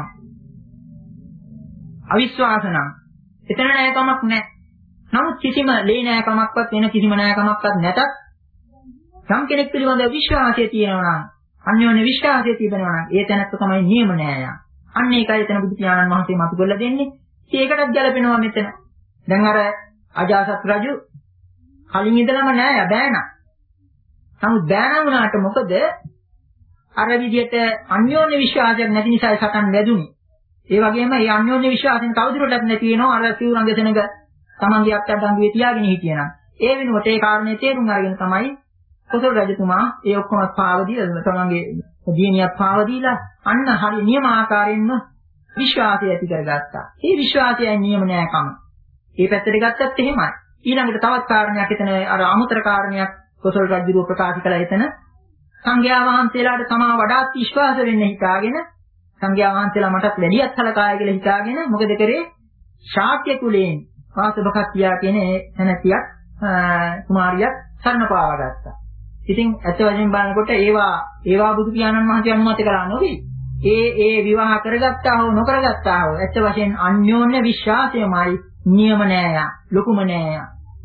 අවිශ්වාස නම් එතන නෑකමක් නෑ. නමුත් කිසිම ලේ නෑකමක්වත් වෙන කිසිම නෑකමක්වත් නැතත් සම් කෙනෙක් පිළිබඳ විශ්වාසය තියෙනවා නම් අන්‍යෝන්‍ය විශ්වාසය තිබෙනවා නම් ඒ තැනත් තමයි නියම නෑයා. අන්න ඒකයි එතන බුදු පියාණන් වහන්සේ මතු කරලා දෙන්නේ. ඒකටත් ගැලපෙනවා මෙතන. දැන් අර අජාසත් රජු කලින් ඉඳලම නෑයා බෑනා. නමුත් බෑනා වුණාට මොකද? අර විදිහට අන්‍යෝන්‍ය විශ්වාසයක් නැති නිසා සටන් වැදුනේ. ඒ වගේම මේ අන්‍යෝන්‍ය විශ්වාසයෙන් තවදුරටත් නැති වෙනවා අර සිවුරංග සෙනඟ තමන්ගේ අත්අඩංගුවේ තියාගෙන හිටියනම්. ඒ වෙනුවට ඒ කාරණේ තේරුම් අරගෙන තමයි කොසල් රජතුමා ඒ ඔක්කොම පාව දීලා තමන්ගේ දියණියක් පාව දීලා අන්න හරි නියම ආකාරයෙන්ම විශ්වාසය ඇති කරගත්තා. මේ විශ්වාසයයි නියම නෑකම. මේ පැත්තට ගත්තත් එහෙමයි. ඊළඟට තවත් කාරණයක් එතන අර අමුතර කාරණයක් කොසල් රජුව ප්‍රකාශ කළා. එතන සංඝයා වහන්සේලාට තමා වඩාත් විශ්වාස වෙන්න හිතාගෙන සංඝයා වහන්සේලා මටත් වැඩියක් සලකාය කියලා හිතාගෙන මොකද කරේ? ශාක්‍ය කුලයෙන් වාසබකත්තියා කියන එනතියක් කුමාරියක් සරණ පාවා ගත්තා. ඉතින් ඇත්ත වශයෙන් බලනකොට ඒවා ඒවා බුදු පියාණන් වහන්සේ අනුමත කරා නොවේ. ඒ ඒ විවාහ කරගත්තා හෝ නොකරගත්තා හෝ ඇත්ත වශයෙන් අන්‍යෝන්‍ය විශ්වාසයමයි නියම නෑයා, ලොකුම නෑයා.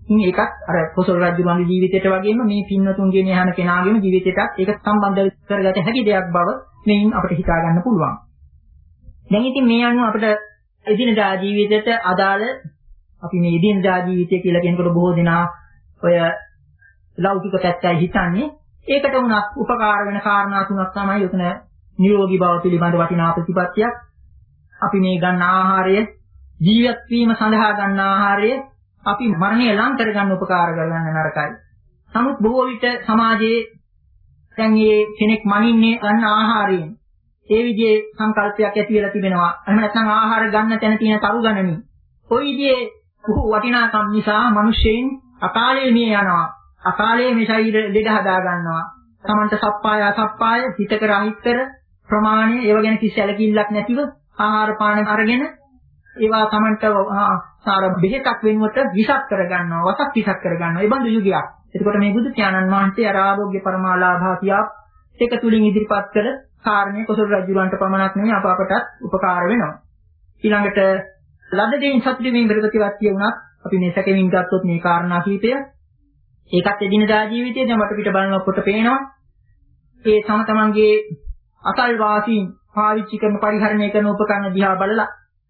ඉතින් ඒකත් අර කොසල් රජුගේ ජීවිතයට වගේම මේ පින්වතුන්ගේ මේ හැම කෙනාගේම ජීවිතයටත් ඒක සම්බන්ධ කරගත හැකි දෙයක් බව මෙයින් අපිට හිතා ගන්න පුළුවන්. දැන් ඉතින් මේ අනුව අපිට එදිනදා ජීවිතයට අදාළ අපි මේ එදිනදා ජීවිතය කියලා කියනකොට බොහෝ දෙනා ඔය ලෞකික පැත්තයි හිතන්නේ. ඒකට උනත් උපකාර වෙන කාරණා තුනක් තමයි උතන නිරෝගී බව පිළිබඳ වටිනා ප්‍රතිපත්තියක්. අපි මේ ගන්න ආහාරය, ජීවත් වීම සඳහා ගන්න ආහාරය අපි මරණය ලං කරගන්න උපකාර කරගන්න නරකයි. නමුත් බොහෝ විට සමාජයේ දැන් මේ කෙනෙක් මනින්නේ ගන්න ආහාරයෙන් ඒ විදිහේ සංකල්පයක් ඇති වෙලා තිබෙනවා. එහෙම නැත්නම් ආහාර ගන්න තැන තියෙන තරු ගණනින්. ওই විදිහේ වටිනාකම් නිසා මිනිස්සෙයින් අකාලයේ මිය යනවා. අකාලයේ මේ ශරීර දෙඩ හදා ගන්නවා. Tamanta සප්පාය අසප්පාය හිතකර අහිතකර ප්‍රමාණය ඒව ගැන කිසි සැලකිල්ලක් නැතිව ආහාර පාන අරගෙන ඒවා Tamanta සාර බෙහෙතක් වෙනුවට විසක් කර ගන්නවා. වසක් විසක් කර ගන්නවා. ඒ බඳු යුගයක්. එතකොට මේ බුදු පියාණන් වහන්සේ අර ආරෝග්‍ය පරමාලාභා කියා එක තුලින් ඉදිරිපත් කළ කාරණේ කොසල් රජුලන්ට පමණක් නෙවෙයි අප අපටත් උපකාර වෙනවා. ඊළඟට ලද දෙයින් සතුටු වීම ප්‍රතිපත්තිය වුණත් අපි මේ සැකෙමින් ගත්තොත් මේ කාරණා කීපය ඒකත් එදිනදා ජීවිතයේ දැන් වට පිට බලනකොට පේනවා. ඒ තම තමන්ගේ අසල් වාසීන් පාවිච්චි කරන පරිහරණය කරන උපකරණ දිහා බලලා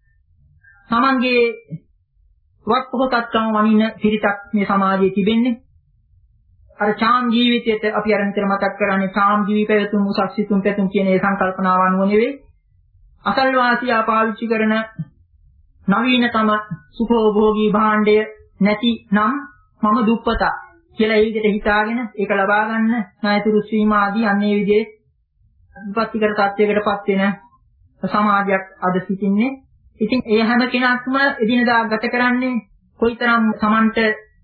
තමන්ගේ වත් පොහොසත්කම වනින පිරිතක් මේ සමාජයේ තිබෙන්නේ. අර චාම් ජීවිතයට අපි අර මෙතන මතක් කරන්නේ චාම් ජීවි පැවතුම් උසස් සිතුම් පැතුම් කියන ඒ සංකල්පනාව අනුව නෙවෙයි. අසල්වාසියා පාවිච්චි කරන නවීනතම සුඛෝභෝගී භාණ්ඩය නැති නම් මම දුප්පතා කියලා ඒ විදිහට හිතාගෙන ඒක ලබා ගන්න ණයතුරු ශ්‍රීම ආදී අන්නේ විදිහේ විපත්තිකර තත්යකටපත් වෙන සමාජයක් අද සිටින්නේ. ඉතින් ඒ හැම කෙනාක්ම එදිනදා ගත කරන්නේ කොයිතරම් Tamanට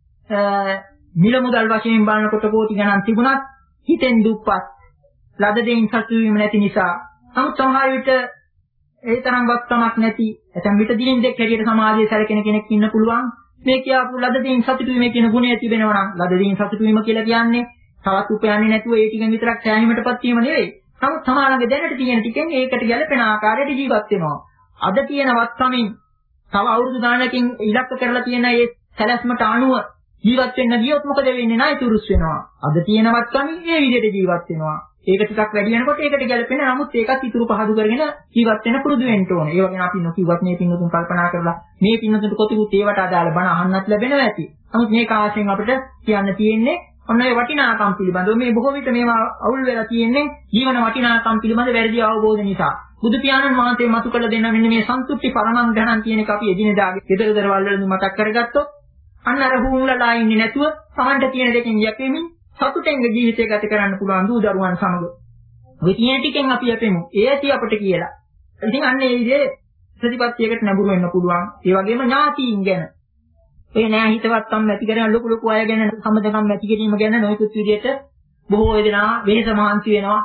මිල මුදල් වශයෙන් බලනකොට කෝටි ගණන් තිබුණත් හිතෙන් දුප්පත් ලද දෙයින් සතුටු වීම නැති නිසා නමුත් සමහර විට ඒ තරම් වස්තමක් නැති ඇතම් විට දිනින් දෙක හැටියට සමාජයේ සැලකෙන කෙනෙක් ඉන්න පුළුවන්. මේ කියාපු ලද දෙයින් සතුටු වීම කියන ගුණය තිබෙනවා නම් ලද දෙයින් සතුටු වීම කියලා කියන්නේ තවත් උපයන්නේ නැතුව ඒ ටිකෙන් විතරක් සෑහීමටපත් වීම නෙවෙයි. නමුත් සමාජයේ දැනට තියෙන ටිකෙන් ඒකට ගැලපෙන ආකාරයට ජීවත් වෙනවා. අද තියෙන වස්තමින් තව අවුරුදු ගානකින් ඉලක්ක කරලා තියෙන ඒ සැලැස්මට අනුව ජීවත් වෙන්න ගියොත් මොකද වෙන්නේ? ණයතුරුස් වෙනවා. අද තියෙනවත් කමින් මේ විදිහට ජීවත් වෙනවා. ඒක ටිකක් වැඩි වෙනකොට ඒකට ගැලපෙන නමුත් ඒකත් ඉතුරු පහදු කරගෙන ජීවත් වෙන්න පුරුදු වෙන්න ඕනේ. ඒ වගේම අපි නොකියවත් මේ පින්නතුන් කල්පනා කරලා මේ පින්නතුන්ට කොතිකුත් ඒවට අදාළ බණ අහන්නත් ලැබෙනවා ඇති. නමුත් මේ කාශයෙන් අපිට කියන්න තියෙන්නේ ඔන්න ඒ වටිනාකම් පිළිබඳව මේ බොහෝ විට මේවා අවුල් වෙලා තියෙන්නේ ජීවන වටිනාකම් පිළිබඳ වැරදි අවබෝධ නිසා. බුදු පියාණන් වහන්සේ මතු කළ දෙන්න මෙන්න මේ සන්තුෂ්ටි පරමං ධනං කියන එක අපි එදිනෙදාගේ ගෙදර දරවල් වලදී මතක් කරගත්තොත් අන්න අර හුම්ලලා ඉන්නේ නැතුව සමන්ට තියෙන දෙකෙන් යැපෙමින් සතුටෙන් ජීවිතය ගත කරන්න පුළුවන් දූ දරුවන් සමග. ඔය තියෙන ටිකෙන් අපි යැපෙමු. ඒ ඇති අපට කියලා. ඉතින් අන්න ඒ විදිහේ ප්‍රතිපත්තියකට නැඹුරු වෙන්න පුළුවන්. ඒ වගේම ඥාතීන් ගැන. ඒ නෑ හිතවත්කම් ඇති කරන ලොකු ලොකු අය ගැන සම්බන්ධකම් ඇති කිරීම ගැන නොයෙකුත් විදිහට බොහෝ වෙදෙනා වෙහෙස මහන්සි වෙනවා.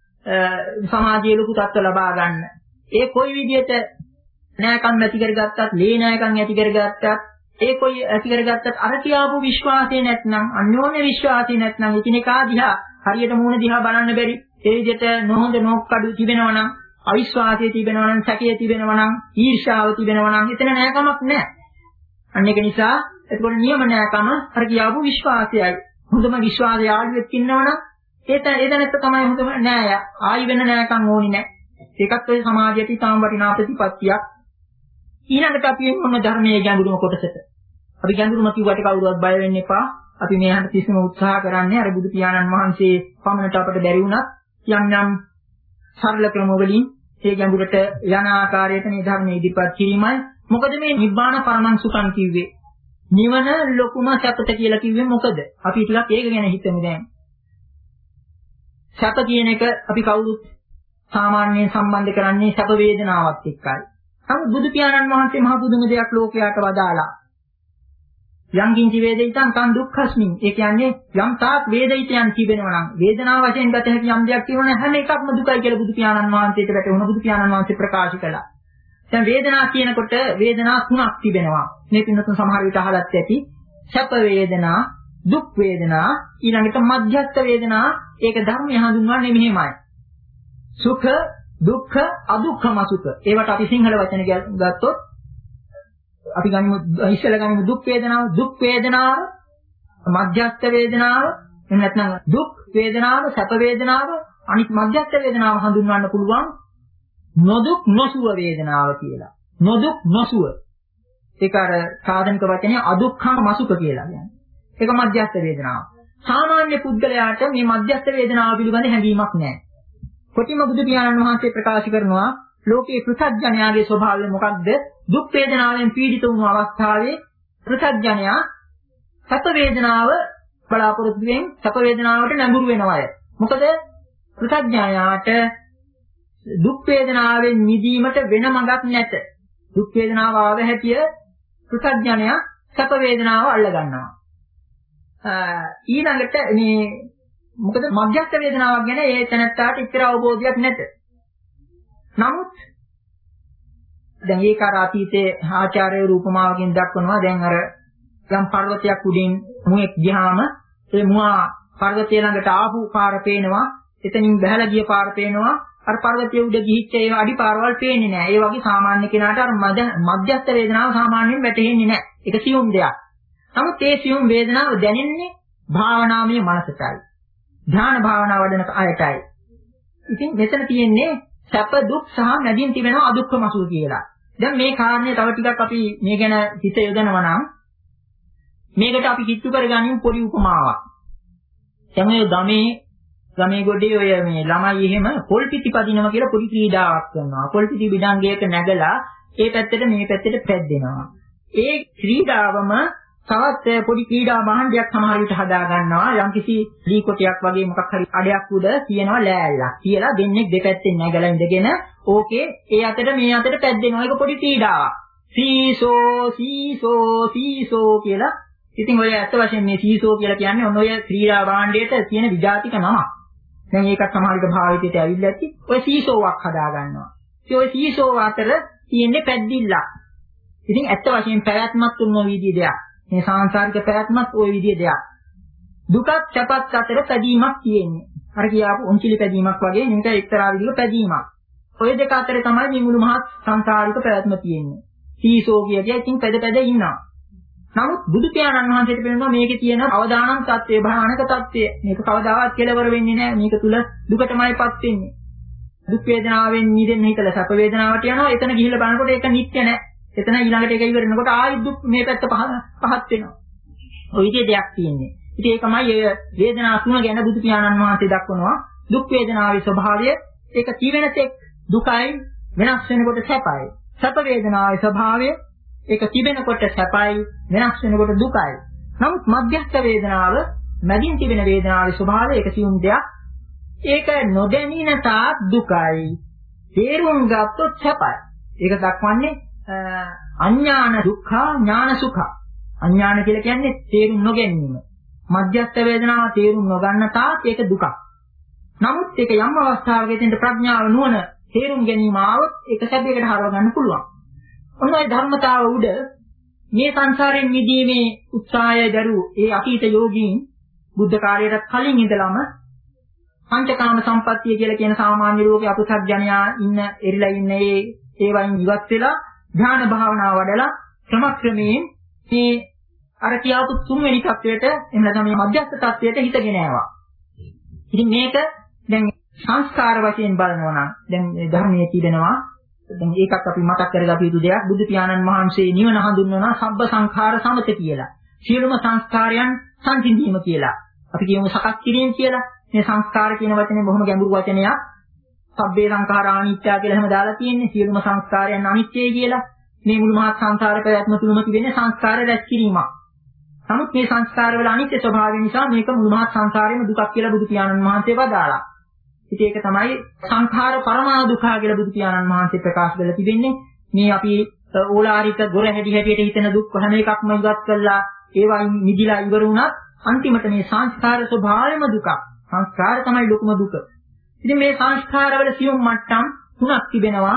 සමාජයේ ලොකු තත්ත්ව ලබා ගන්න. ඒ කොයි විදිහට නෑකම් ඇති කරගත්තත්, ලේ නෑකම් ඇති කරගත්තත්, ඒ කොයි ඇති කරගත්තත් අර කියාපු විශ්වාසය නැත්නම්, අන්‍යෝන්‍ය විශ්වාසය නැත්නම් එකිනෙකා දිහා හරියට මූණ දිහා බලන්න බැරි. ඒ විදිහට නොහොඳ නොක්කඩු තිබෙනවා නම්, අවිශ්වාසය තිබෙනවා නම්, සැකය තිබෙනවා නම්, ඊර්ෂ්‍යාව තිබෙනවා නම් එතන නෑකමක් නෑ. අන්න ඒක නිසා එතකොට නියම නෑකම අර කියාපු විශ්වාසයයි. හොඳම විශ්වාස යාළුවෙක් ඉන්නවනම් ඒත එදැනත් තමයි හොඳම නෑය. ආයි වෙන නෑකම් ඕනි නෑ. ඒකත් ඔය සමාජයට ඉතාම වටිනා ප්‍රතිපත්තියක්. ඊළඟට අපි මොන ධර්මයේ ගැඹුරුම කොටසට. අපි ගැඹුරුම කිව්වට කවුරුවත් බය වෙන්න එපා. අපි මේ හැම තිස්සෙම උත්සාහ කරන්නේ අර බුදු පියාණන් වහන්සේ පමණට අපට බැරි වුණත් යම් යම් සරල ක්‍රම වලින් ඒ ගැඹුරට යන ආකාරයට මේ ධර්මයේ ඉදිරිපත් කිරීමයි. මොකද මේ නිබ්බාන පරමං සුඛං කිව්වේ? නිවන ලොකුම සැපත කියලා කිව්වේ මොකද? අපි ටිකක් ඒක ගැන හිතමු දැන්. සැප කියන එක අපි කවුරුත් සාමාන්‍යයෙන් සම්බන්ධ කරන්නේ සැප වේදනාවත් එක්කයි. නමුත් බුදු පියාණන් වහන්සේ මහ පුදුම දෙයක් ලෝකයට වදාලා. යම් කිංචි වේදිතං තං දුක්ඛස්මින්. ඒ කියන්නේ යම් තාක් වේදිතයන් තිබෙනවා නම් වේදනාව වශයෙන් ගත හැකි යම් දෙයක් තියෙනවා හැම එකක්ම දුකයි කියලා බුදු පියාණන් වහන්සේට වැටුණා. බුදු පියාණන් වහන්සේ ප්‍රකාශ කළා. දැන් වේදනාව කියනකොට වේදනා තුනක් තිබෙනවා. මේ පින්නතුන් සමහර විට අහලත් ඇති. සැප වේදනා, දුක් වේදනා, ඊළඟට මධ්‍යස්ථ වේදනා. ඒක ධර්මය හඳුන්වන්නේ මෙහෙමයි. සුඛ, දුක්ඛ, අදුක්ඛම සුඛ. ඒවට අපි සිංහල වචන ගත්තොත් අපි ගනිමු ඉස්සෙල්ලා ගනිමු දුක් වේදනාව. දුක් වේදනාව මධ්‍යස්ථ වේදනාව එහෙම නැත්නම් දුක් වේදනාව සැප වේදනාව අනිත් මධ්‍යස්ථ වේදනාව හඳුන්වන්න පුළුවන් නොදුක් නොසුව වේදනාව කියලා. නොදුක් නොසුව. ඒක අර සාධනික වචනේ අදුක්ඛම මසුක කියලා කියන්නේ. ඒක මධ්‍යස්ථ වේදනාව. සාමාන්‍ය පුද්ගලයාට මේ මධ්‍යස්ථ වේදනාව පිළිබඳ හැඟීමක් නැහැ. කොටිම බුදු පියාණන් වහන්සේ ප්‍රකාශ කරනවා ලෝකේ පෘථග්ජනයාගේ ස්වභාවය මොකක්ද? දුක් වේදනාවෙන් පීඩිත වුණු අවස්ථාවේ පෘථග්ජනයා සැප වේදනාව බලාපොරොත්තු වෙන සැප වේදනාවට නැඹුරු වෙනවාය. මොකද පෘථග්ජනයාට දුක් වේදනාවෙන් මිදීමට වෙන මඟක් නැත. දුක් වේදනාව ආව හැටිය පෘථග්ජනයා සැප වේදනාව අල්ල ගන්නවා. ඊළඟට මේ මොකද මධ්‍යස්ථ වේදනාවක් ගැන ඒ තැනත්තාට ඉතර අවබෝධයක් නැත. නමුත් දැන් ඒක අර අතීතයේ ආචාර්ය රූපමාවකින් දක්වනවා. දැන් අර යම් පර්වතයක් උඩින් මුවෙක් ගියාම ඒ මුවා පර්වතය ළඟට ආපු පාර පේනවා. එතනින් බහැලා ගිය පාර පේනවා. අර පර්වතයේ උඩ ගිහිච්ච ඒ අඩි පාරවල් පේන්නේ නැහැ. ඒ වගේ සාමාන්‍ය කෙනාට අර මධ්‍යස්ථ වේදනාව සාමාන්‍යයෙන් වැටහෙන්නේ නැහැ. ඒක සියුම් දෙයක්. නමුත් ඒ සියුම් වේදනාව දැනෙන්නේ භාවනාමය මනසටයි. ධ්‍යාන භාවනාව වඩන අයටයි. ඉතින් මෙතන තියෙන්නේ සැප දුක් සහ මැදින් තිබෙන අදුක්ඛම සුඛ කියලා. දැන් මේ කාරණේ තව ටිකක් අපි මේ ගැන හිත යොදනවා නම් මේකට අපි කිට්ටු කරගනිමු පොඩි උපමාවක්. දැන් මේ ගමේ ගමේ ගොඩේ ඔය මේ ළමයි එහෙම පොල් පිටි පදිනවා කියලා පොඩි ක්‍රීඩාවක් කරනවා. පොල් පිටි බිඩංගයක නැගලා ඒ පැත්තට මේ පැත්තට පැද්දෙනවා. ඒ ක්‍රීඩාවම තවත් පොඩි ක්‍රීඩා භාණ්ඩයක් සමහර විට හදා ගන්නවා. යම්කිසි ලී කොටයක් වගේ මොකක් හරි අඩයක් උඩ කියනවා ලෑල්ලක්. කියලා දෙන්නේ දෙපැත්තෙන් නැගලා ඉඳගෙන ඕකේ ඒ අතට මේ අතට පැද්දෙනවා. ඒක පොඩි ක්‍රීඩාවක්. සීසෝ සීසෝ සීසෝ කියලා. ඉතින් ඔය ඇත්ත වශයෙන් මේ සීසෝ කියලා කියන්නේ ඔන්න ඔය ක්‍රීඩා භාණ්ඩයට තියෙන විජාතික නමක්. දැන් ඒකත් සමහර විට භාවිතයට ඇවිල්ලා ඇති. ඔය සීසෝවක් හදා ගන්නවා. ඉතින් ඔය සීසෝ අතර තියෙන්නේ පැද්දිල්ලක්. ඉතින් ඇත්ත වශයෙන් පැවැත්මක් තුන විදිහේ දෙයක්. මේ සාංශාරික පැවැත්මක් ওই විදිහේ දෙයක්. දුකත් සැපත් අතර පැදීමක් තියෙන්නේ. අර කියාපු උන්චිලි පැදීමක් වගේ මේක එක්තරා විදිහක පැදීමක්. ඔය දෙක අතර තමයි මේ මුළු මහත් සංසාරික පැවැත්ම තියෙන්නේ. සීසෝ කියකිය ඉතින් පැද පැද ඉන්නවා. නමුත් බුදු පියාණන් වහන්සේට පෙන්නනවා මේකේ තියෙන අවදානම් තත්ත්වය භයානක තත්ත්වය. මේක කවදාවත් කෙලවර වෙන්නේ නැහැ. මේක තුල දුකටමයිපත් වෙන්නේ. දුක් වේදනාවෙන් මිදෙන්න හිතලා සැප වේදනාවට යනවා. එතන ගිහිල්ලා බලනකොට ඒක නිත්‍ය නැහැ. එතන ඊළඟට ඒක ඉවරනකොට ආයෙත් දුක් මේ පැත්ත පහත් වෙනවා. ඔය විදිහේ දෙයක් තියෙන්නේ. ඉතින් ඒකමයි ඒ වේදනා තුන ගැන බුදු පියාණන් වහන්සේ දක්වනවා. දුක් වේදනාවේ ස්වභාවය ඒක තීවෙන තෙක් දුකයි වෙනස් වෙනකොට සැපයි. සැප වේදනාවේ ස්වභාවය ඒක තිබෙනකොට සැපයි වෙනස් වෙනකොට දුකයි. නමුත් මධ්‍යස්ථ වේදනාව මැදින් තිබෙන වේදනාවේ ස්වභාවය ඒක සියුම් දෙයක්. ඒක නොදැනින තාක් දුකයි. තේරුම් ගත්තොත් සැපයි. ඒක දක්වන්නේ අඥාන දුක්ඛ ඥාන සුඛ. අඥාන කියලා කියන්නේ තේරුම් නොගැනීම. මධ්‍යස්ථ වේදනාව තේරුම් නොගන්න තාක් ඒක දුකක්. නමුත් ඒක යම් අවස්ථාවකදී ප්‍රඥාව නුවණ තේරුම් ගැනීම આવොත් ඒක සැපයකට හරව ගන්න පුළුවන්. ඔන්නයි ධර්මතාව උඩ මේ සංසාරයෙන් මිදීමේ උත්සාහය දරූ ඒ අතීත යෝගීන් බුද්ධ කාලයට කලින් ඉඳලම පංචකාම සම්පත්තිය කියලා කියන සාමාන්‍ය ලෝකේ අපසත්ජනයා ඉන්න එරිලා ඉන්න ඒ ඒවයින් ඉවත් වෙලා ධ්‍යාන භාවනාව වඩලා ක්‍රමක්‍රමයෙන් මේ අර කියාපු තුන්වෙනි තත්වයට එහෙම නැත්නම් මේ මධ්‍යස්ථ තත්වයට හිතගෙන ආවා. ඉතින් මේක දැන් සංස්කාර වශයෙන් බලනවා නම් දැන් ධර්මයේ තිබෙනවා දැන් ඒකත් අපි මතක් කරගatiya යුතු දෙයක්. බුදු පියාණන් වහන්සේ නිවන හඳුන්වනවා සබ්බ සංඛාර සමත කියලා. සියලුම සංස්කාරයන් සංසිඳීම කියලා. අපි කියමු සකස් කිරීම කියලා. මේ සංස්කාර කියන වචනේ බොහොම ගැඹුරු වචනයක්. සබ්බේ සංඛාරා අනිත්‍ය කියලා එහෙම දාලා තියෙන්නේ. සියලුම සංස්කාරයන් අනිත්‍යයි කියලා. මේ මුළු මහත් සංසාර ප්‍රයත්න තුලම තිබෙන්නේ සංස්කාර රැස් කිරීමක්. නමුත් මේ සංස්කාර වල අනිත්‍ය ස්වභාවය නිසා මේක මුළු මහත් සංසාරේම දුකක් කියලා බුදු පියාණන් වහන්සේ වදාළා. ඉතින් ඒක තමයි සංඛාර පරමා දුක්ඛ කියලා බුදු පියාණන් වහන්සේ ප්‍රකාශ කරලා තිබෙන්නේ. මේ අපි ඕලාරික ගොර හැදි හැටියට හිතන දුක් හැම එකක්ම ඉවත් කළා ඒවයින් නිදිලා ඉවර වුණත් අන්තිමට මේ සංස්කාර ස්වභාවයම දුකක්. සංස්කාර තමයි ලොකුම දුක. ඉතින් මේ සංස්කාරවල සියුම් මට්ටම් තුනක් තිබෙනවා.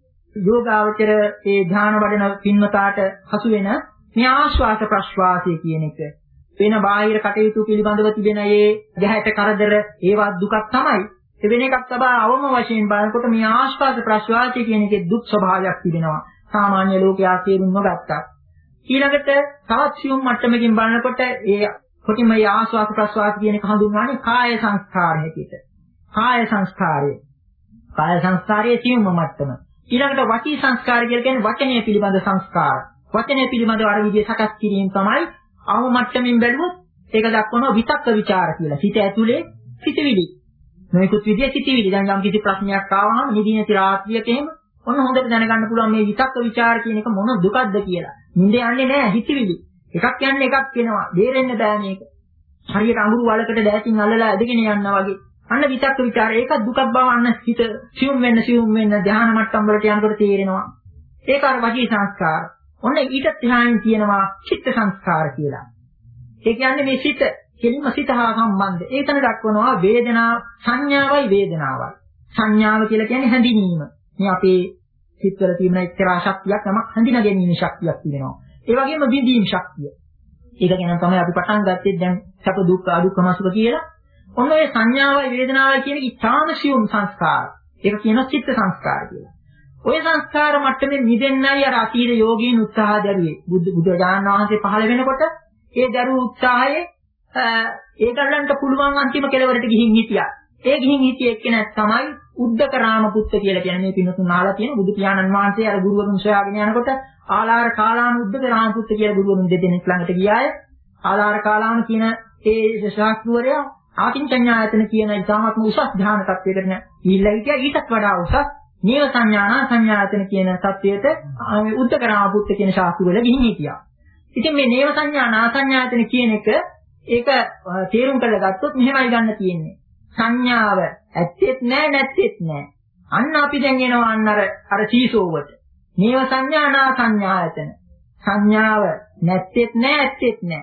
යෝගාවචර ඒ ධ්‍යාන වඩන පින්වතාට හසු වෙන මේ ආශ්වාස ප්‍රශ්වාසය කියන එක. වෙන බාහිර කටයුතු පිළිබඳව තිබෙන ඒ ගැහැට කරදර ඒවත් දුකක් තමයි. ඒ වෙන එකක් තමයි අවම වශයෙන් බලනකොට මේ ආශ්වාස ප්‍රශ්වාසය කියන එකේ දුක් ස්වභාවයක් තිබෙනවා. සාමාන්‍ය ලෝකයා තේරුම් නොගත්තා. ඊළඟට තවත් සියුම් මට්ටමකින් බලනකොට ඒ කොටිම මේ ආස්වාද ප්‍රස්වාද කියන එක හඳුන්වන්නේ කාය සංස්කාර හැටියට. කාය සංස්කාරය. කාය සංස්කාරයේ සියුම් මට්ටම. ඊළඟට වචී සංස්කාර කියලා කියන්නේ වචනය පිළිබඳ සංස්කාර. වචනය පිළිබඳව අර විදිහේ සකස් කිරීම තමයි අවම මට්ටමින් බැලුවොත් ඒක දක්වනවා විතක්ක ਵਿਚාර කියලා. සිත ඇතුලේ සිතවිලි. මේකුත් විදිහේ සිතවිලි. දැන් යම් කිසි ප්‍රශ්නයක් ආවම නිදිනති රාත්‍රියක එහෙම ඔන්න හොඳට දැනගන්න පුළුවන් මේ විතක්ක ਵਿਚාර කියන එක මොන දුකක්ද කියලා. නිින්ද යන්නේ නැහැ හිතවිලි. එකක් යන්නේ එකක් වෙනවා. බේරෙන්න බෑ මේක. හරියට අඟුරු වලකට දැකින් අල්ලලා ඇදගෙන යනවා වගේ. අන්න විතක්ක ਵਿਚාර ඒක දුකක් බව අන්න හිත සියුම් වෙන්න සියුම් වෙන්න ධ්‍යාන මට්ටම් වලට යනකොට තේරෙනවා. ඒක අර වචී සංස්කාර. ඔන්න ඊට ධ්‍යානෙන් කියනවා චිත්ත සංස්කාර කියලා. ඒ කියන්නේ මේ සිත කෙලින්ම සිත හා සම්බන්ධ. ඒතන දක්වනවා වේදනා සංඥාවයි වේදනාවයි. සංඥාව කියලා කියන්නේ හැඳිනීම. මේ අපේ සිත්වල තියෙන එක්තරා ශක්තියක් නමක් හඳිනා ගැනීම ශක්තියක් තියෙනවා. ඒ වගේම විඳීම් ශක්තිය. ඒක ගැන තමයි අපි පටන් ගත්තේ දැන් සැප දුක් අදුක්කම සුඛ කියලා. ඔන්න ඔය සංඥාවයි වේදනාවයි කියන එක ඉතාම සියුම් සංස්කාර. ඒක කියනවා චිත්ත සංස්කාර කියලා. ඔය සංස්කාර මට්ටමේ මිදෙන්නයි අර අතීත යෝගීන් උත්සාහ දරුවේ. බුදු බුදුරජාණන් වහන්සේ පහළ වෙනකොට ඒ දරුවෝ උත්සාහයේ ඒගොල්ලන්ට පුළුවන් අන්තිම කෙලවරට ගිහින් හිටියා. ඒ ගිහින් හිටියේ එක්කෙනෙක් තමයි උද්දක රාමපුත්ත කියලා කියන්නේ මේ පින්නතුන් ආලා තියෙන බුදු පියාණන් වහන්සේ අර ගුරුවරුන් සොයාගෙන යනකොට ආලාර කාලාම උද්දක රාමපුත්ත කියලා ගුරුවරුන් දෙදෙනෙක් ළඟට ගියාය. ආලාර කාලාම කියන ඒ ශාස්ත්‍රවරයා ආකින්චඤ්ඤායතන කියන ඉතාමත්ම උසස් ධ්‍යාන තත්වයකට ගිහිල්ලා හිටියා. ඊටත් වඩා උසස් නීව සංඥානා සංඥායතන කියන තත්වයට උද්දක රාමපුත්ත කියන ශාස්ත්‍රවල ගිහින් හිටියා. ඉතින් මේ නේව සංඥානා සංඥායතන කියන එක ඒක තේරුම් කරලා ගත්තොත් මෙහෙමයි ගන්න තියෙන්නේ. සංඥාව ඇත්තෙත් නෑ නැත්තෙත් නෑ. අන්න අපි දැන් එනවා අන්න අර අර සීසෝවට. නේව සංඥානා සංඥායතන. සංඥාව නැත්තෙත් නෑ ඇත්තෙත් නෑ.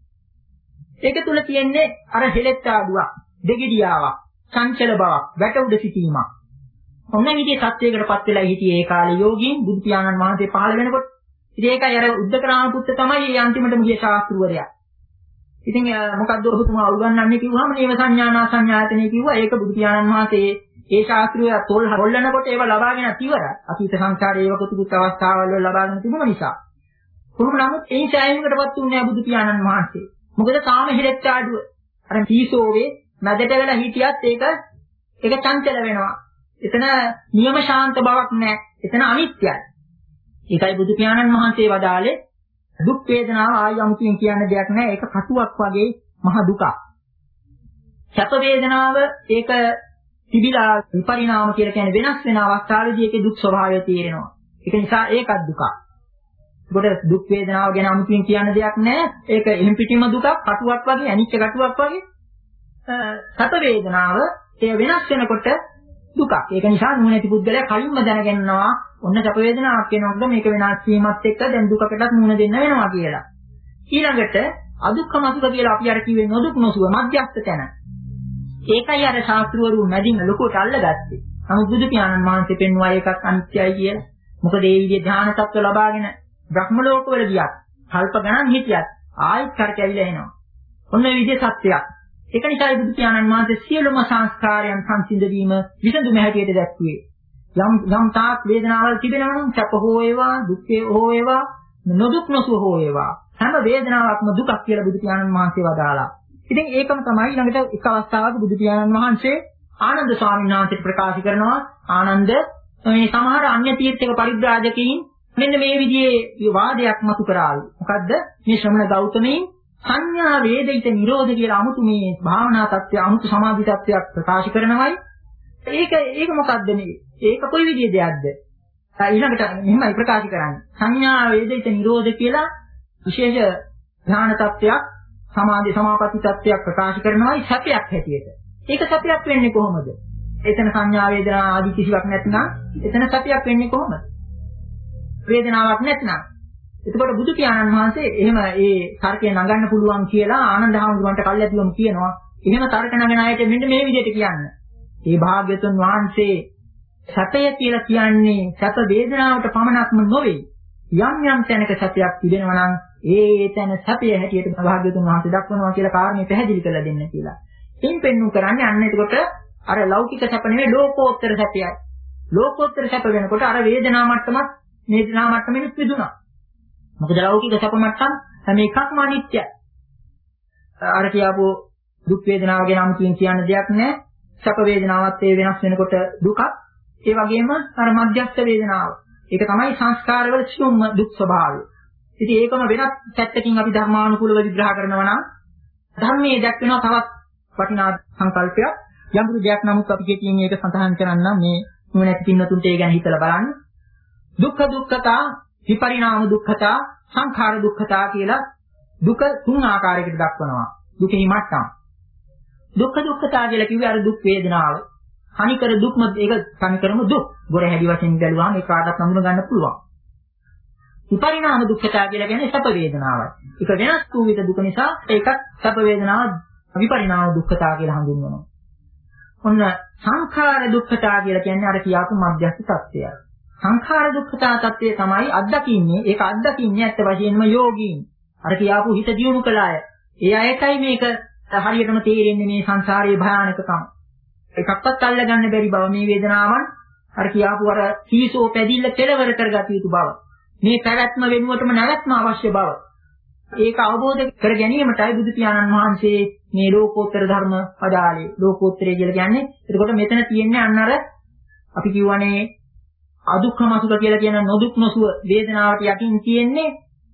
ඒක තුල තියෙන්නේ අර හෙලෙත් ආඩුවක්, දෙගිඩියාවක්, චංචල බවක්, වැට උඩ සිටීමක්. ඔන්න විදිහේ තත්වයකටපත් වෙලා හිටියේ ඒ කාලේ යෝගීන් බුදු පියාණන් වහන්සේ පහළ වෙනකොට. ඉතින් ඒකයි අර උද්දක රාමපුත්ත තමයි මේ අන්තිමටම ගිය ශාස්ත්‍රවරයා. ඉතින් මොකද්ද ඔබතුමා උගන්වන්නේ කිව්වම නේව සංඥානා සංඥායතනෙ කිව්වා. ඒක බුදු පියාණන් වහන්සේ ඒ ශාස්ත්‍රය තොල් හොල්ලනකොට ඒව ලබාගෙන ඉවරයි. අතීත සංස්කාරයේ ඒව කුතුකුත් අවස්ථාවල් වල ලබාගෙන තිබුණ නිසා. කොහොම නමුත් ඒ ඡායයකටපත් උන්නේ නැහැ බුදු පියාණන් වහන්සේ. මොකද තාම හිරෙත් ආඩුව. අර සීසෝවේ මැදට වෙලා හිටියත් ඒක ඒක චංචල වෙනවා. එතන නියම ශාන්ත බවක් නැහැ. එතන අනිත්‍යයි. ඒකයි බුදු පියාණන් වහන්සේ වදාළේ දුක් වේදනාව ආය යමුකින් කියන්න දෙයක් නැහැ. ඒක කටුවක් වගේ මහ දුකක්. සැප වේදනාව ඒක තිබිලා විපරිණාම කියලා කියන්නේ වෙනස් වෙන අවස්ථාවේදී ඒකේ දුක් ස්වභාවය තේරෙනවා. ඒක නිසා ඒකත් දුකක්. ඒකට දුක් වේදනාව ගැන අමුතුවෙන් කියන්න දෙයක් නැහැ. ඒක එහෙම් පිටින්ම දුකක්, කටුවක් වගේ, අනිත්‍ය කටුවක් වගේ. සැප වේදනාව ඒ වෙනස් වෙනකොට දුකක්. ඒක නිසා නුවණැති පුද්ගලයා කලින්ම දැනගන්නවා ඔන්න සැප වේදනාවක් වෙනකොට මේක වෙනස් වීමත් එක්ක දැන් දුකකටත් නුවණ දෙන්න වෙනවා කියලා. ඊළඟට අදුක්ඛම සුඛ කියලා අපි අර කිව්වේ නොදුක් නොසුව මධ්‍යස්ථ තැන. ඒකයි අර ශාස්ත්‍රවරු මැදින් ලොකුට අල්ලගත්තේ. නමුත් බුදු පියාණන් වහන්සේ පෙන්වුවා ඒකත් අනිත්‍යයි කියලා. මොකද ඒ විදිහේ ධ්‍යාන තත්ත්ව ලබාගෙන බ්‍රහ්ම ලෝකවල ගියත්, කල්ප ගණන් හිටියත් ආයෙත් කරකැවිලා එනවා. ඔන්න ඒ විදිහේ සත්‍යයක්. ඒක නිසායි බුදු පියාණන් වහන්සේ සියලුම සංස්කාරයන් සංසිඳ වීම විසඳුම හැටියට දැක්ුවේ. යම් යම් තාක් වේදනාවල් තිබෙනවා නම් සැප හෝ වේවා, දුක් හෝ වේවා, නොදුක් නොසුව හෝ වේවා. හැම වේදනාවක්ම දුකක් කියලා බුදු පියාණන් වහන්සේ වදාලා. ඉතින් ඒකම තමයි ළඟට එක අවස්ථාවක බුදු පියාණන් වහන්සේ ආනන්ද ස්වාමීන් වහන්සේට ප්‍රකාශ කරනවා ආනන්ද මේ සමහර අන්‍ය තීර්ථක පරිබ්‍රාජකයින් මෙන්න මේ විදිහේ වාදයක් මතු කරාවි. මොකද්ද? මේ ශ්‍රමණ ගෞතමයන් සංඥා වේදිත නිරෝධ කියලා 아무තු මේ භාවනා තත්ත්වය 아무තු සමාධි තත්ත්වයක් ප්‍රකාශ කරනවායි. ඒක ඒක මොකද්ද මේ? ඒක කොයි විදිහේ දෙයක්ද? ඊළඟට මෙහෙමයි ප්‍රකාශ කරන්නේ. සංඥා වේදිත නිරෝධ කියලා විශේෂ ඥාන තත්ත්වයක් සමාධි සමාපatti තත්ත්වයක් ප්‍රකාශ කරනවායි සත්‍යයක් හැටියට. ඒක සත්‍යයක් වෙන්නේ කොහොමද? එතන සංඥා වේදනා ආදී කිසිවක් නැත්නම් එතන සත්‍යයක් වෙන්නේ කොහොමද? වේදනාවක් නැත්නම්. එතකොට බුදු පියාණන් වහන්සේ එහෙම ඒ තර්කය නගන්න පුළුවන් කියලා ආනන්ද හාමුදුරන්ට කල්ැතිවම කියනවා. එහෙම තර්ක නගන අයට මෙන්න මේ විදිහට කියන්න. මේ භාග්‍යතුන් වහන්සේ සැපය කියලා කියන්නේ සැප වේදනාවට පමණක්ම නොවේ. යම් යම් තැනක සැපයක් තිබෙනවා නම් ඒ තැන සැපය හැටියට භාග්‍යතුන් වහන්සේ දක්වනවා කියලා කාරණේ පැහැදිලි කරලා දෙන්න කියලා. එයින් පෙන්වු කරන්නේ අන්න එතකොට අර ලෞකික සැප නෙවෙයි ලෝකෝත්තර සැපයයි. ලෝකෝත්තර සැප වෙනකොට අර වේදනා මට්ටමත් වේදනා මට්ටමෙත් විදුණා. මොකද ලෞකික සැප මට්ටම් හැම එකක්ම අනිත්‍යයි. අර කියපෝ දුක් වේදනාව ගැන අමුතුවෙන් කියන්න දෙයක් නැහැ. සැප වේදනාවත් ඒ වෙනස් වෙනකොට දුකක්. ඒ වගේම අර මධ්‍යස්ථ වේදනාව. ඒක තමයි සංස්කාරවල සියුම්ම දුක් ස්වභාවය. ඉතින් ඒකම වෙනත් පැත්තකින් අපි ධර්මානුකූලව විග්‍රහ කරනවා නම් ධර්මයේ දැක්වෙනවා තවත් වටිනා සංකල්පයක්. යම්බුරු දෙයක් නමුත් අපි කෙටියෙන් මේක සඳහන් කරන්නම් මේ නුවණැති පින්නතුන්ට ඒ ගැන හිතලා බලන්න. දුක්ඛ දුක්ඛතා, විපරිණාම දුක්ඛතා, සංඛාර දුක්ඛතා කියලා දුක තුන් ආකාරයකට දක්වනවා. දුකෙහි මට්ටම්. දුක්ඛ දුක්ඛතා කියලා කිව්වේ අර දුක් වේදනාව. හනිකර දුක්ම ඒක සංකරම දුක්. ගොර හැදි වශයෙන් බැලුවාම ඒ කාටවත් හඳුන ගන්න පුළුවන්. විපරිණාම දුක්ඛතා කියලා කියන්නේ සැප වේදනාවයි. ඒක වෙනස් වූ විට දුක නිසා ඒකත් සැප වේදනාව විපරිණාම දුක්ඛතා කියලා හඳුන්වනවා. ඔන්න සංඛාර දුක්ඛතා කියලා කියන්නේ අර කියාපු මධ්‍යස්ථ තත්ත්වය. සංඛාර දුක්ඛතා තත්ත්වය තමයි අත්දකින්නේ. ඒක අත්දකින්නේ ඇත්ත වශයෙන්ම යෝගීන්. අර කියාපු හිත දියුණු කළ අය. ඒ අයටයි මේක හරියටම තේරෙන්නේ මේ සංසාරයේ භයානකකම. එකක්වත් අල්ලගන්න බැරි බව මේ වේදනාවන් අර කියාපු අර සීසෝ පැදිල්ල කෙලවර කරගත යුතු බව. මේ පැවැත්ම වෙනුවටම නැවැත්ම අවශ්‍ය බව. ඒක අවබෝධ කර ගැනීමටයි බුදු පියාණන් වහන්සේ මේ ලෝකෝත්තර ධර්ම පදාලේ. ලෝකෝත්තරය කියලා කියන්නේ එතකොට මෙතන තියෙන්නේ අන්න අර අපි කියවනේ අදුක්ඛමසුඛ කියලා කියන නොදුක් නොසුව වේදනාවට යටින් තියෙන්නේ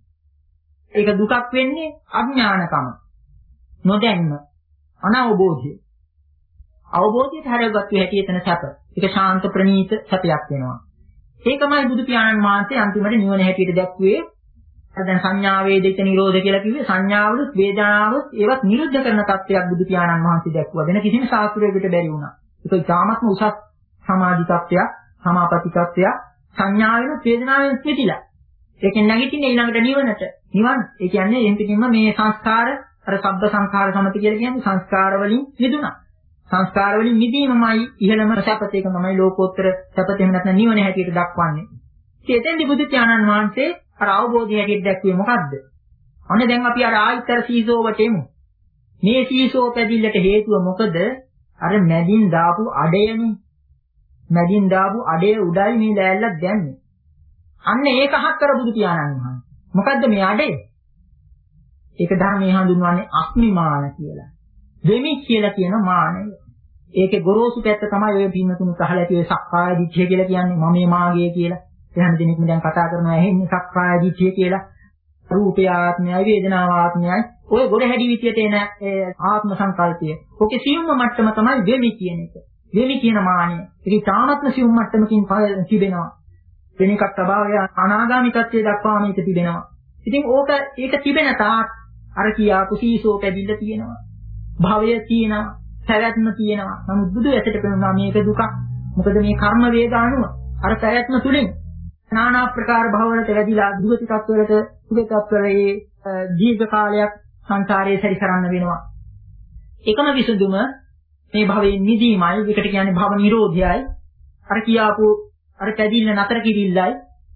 ඒක දුකක් වෙන්නේ අඥානකම. නොදැන්ම අනවබෝධය. අවබෝධයට හැරගත්තු හැටි එතන සැප. ඒක ශාන්ත ප්‍රණීත සැපයක් වෙනවා. ඒකමයි බුදු පියාණන් වහන්සේ අන්තිමට නිවන හැටියට දැක්ුවේ. දැන් සංඥා වේදිත නිරෝධ කියලා කිව්වේ සංඥාවලුත් වේදනාවලුත් ඒවත් නිරුද්ධ කරන තත්ත්වයක් බුදු පියාණන් වහන්සේ දැක්ුවා. වෙන කිසිම ශාස්ත්‍රයකට බැරි වුණා. ඒක ඉතාමත්ම උසස් සමාධි තත්ත්වයක්, සමාපatti තත්ත්වයක්. සංඥාවෙන් වේදනාවෙන් පිටිලා. ඒකෙන් නැගිටින්නේ ඊළඟට නිවනට. නිවන් ඒ කියන්නේ එම් පිටින්ම මේ සංස්කාර අර සබ්බ සංඛාර සමති කියලා කියන්නේ සංස්කාර වලින් මිදුණා. සංස්කාර වලින් මිදීමමයි ඉහළම සැපත. ඒක තමයි ලෝකෝත්තර සැපත. එහෙම නැත්නම් නිවන හැටියට දක්වන්නේ. ඉතින් එතෙන්දි බුදු පියාණන් වහන්සේ අර අවබෝධය හැටියට දැක්ුවේ මොකද්ද? අන්න දැන් අපි අර ආයතර සීසෝවට එමු. මේ සීසෝ පැදිල්ලට හේතුව මොකද? අර මැදින් දාපු අඩයනේ. මැදින් දාපු අඩේ උඩයි මේ ලෑල්ලක් දැන්නේ. අන්න ඒක හක් කර බුදු පියාණන් වහන්සේ. මොකද්ද මේ අඩේ? ඒක ධර්මයේ හඳුන්වන්නේ අස්මිමාන කියලා. වෙමි කියලා කියන මානය. ඒකේ ගොරෝසු පැත්ත තමයි ඔය පින්නතුණු කහලා ඇති ඔය සක්කාය දිට්ඨිය කියලා කියන්නේ. මමේ මාගේ කියලා. එහෙනම් දෙනෙක්ම දැන් කතා කරනවා ඇහෙන්නේ සක්කාය දිට්ඨිය කියලා. රූපය ආත්මයයි වේදනාව ආත්මයයි. ඔය ගොඩ හැඩි විදියට එන ආත්ම සංකල්පය. ඔකේ සියුම්ම මට්ටම තමයි වෙමි කියන එක. වෙමි කියන මානය. ඒක තාමත්ම සියුම් මට්ටමකින් තිබෙනවා. වෙන එකක් තබාවය අනාගාමී තත්ත්වයට දක්වාම ඒක තිබෙනවා. ඉතින් ඕක ඒක තිබෙන තාක් අර කියාපු සීසෝ පැදිල්ල තියෙනවා. භවය තියෙනවා. පැවැත්ම තියෙනවා. නමුත් බුදු ඇසට පෙනුනා මේක දුකක්. මොකද මේ කර්ම වේග අනුව අර පැවැත්ම තුලින් নানা ආකාර භවවලට වැඩිලා දුගති තත්වවලට සුගති තත්වවලේ දීර්ඝ කාලයක් සංසාරයේ සැරිසරන්න වෙනවා. එකම විසඳුම මේ භවයෙන් නිදීමයි. ඒකට කියන්නේ භව නිරෝධයයි. අර කියාපු අර පැදිල්ල නතර කිරිල්ලයි.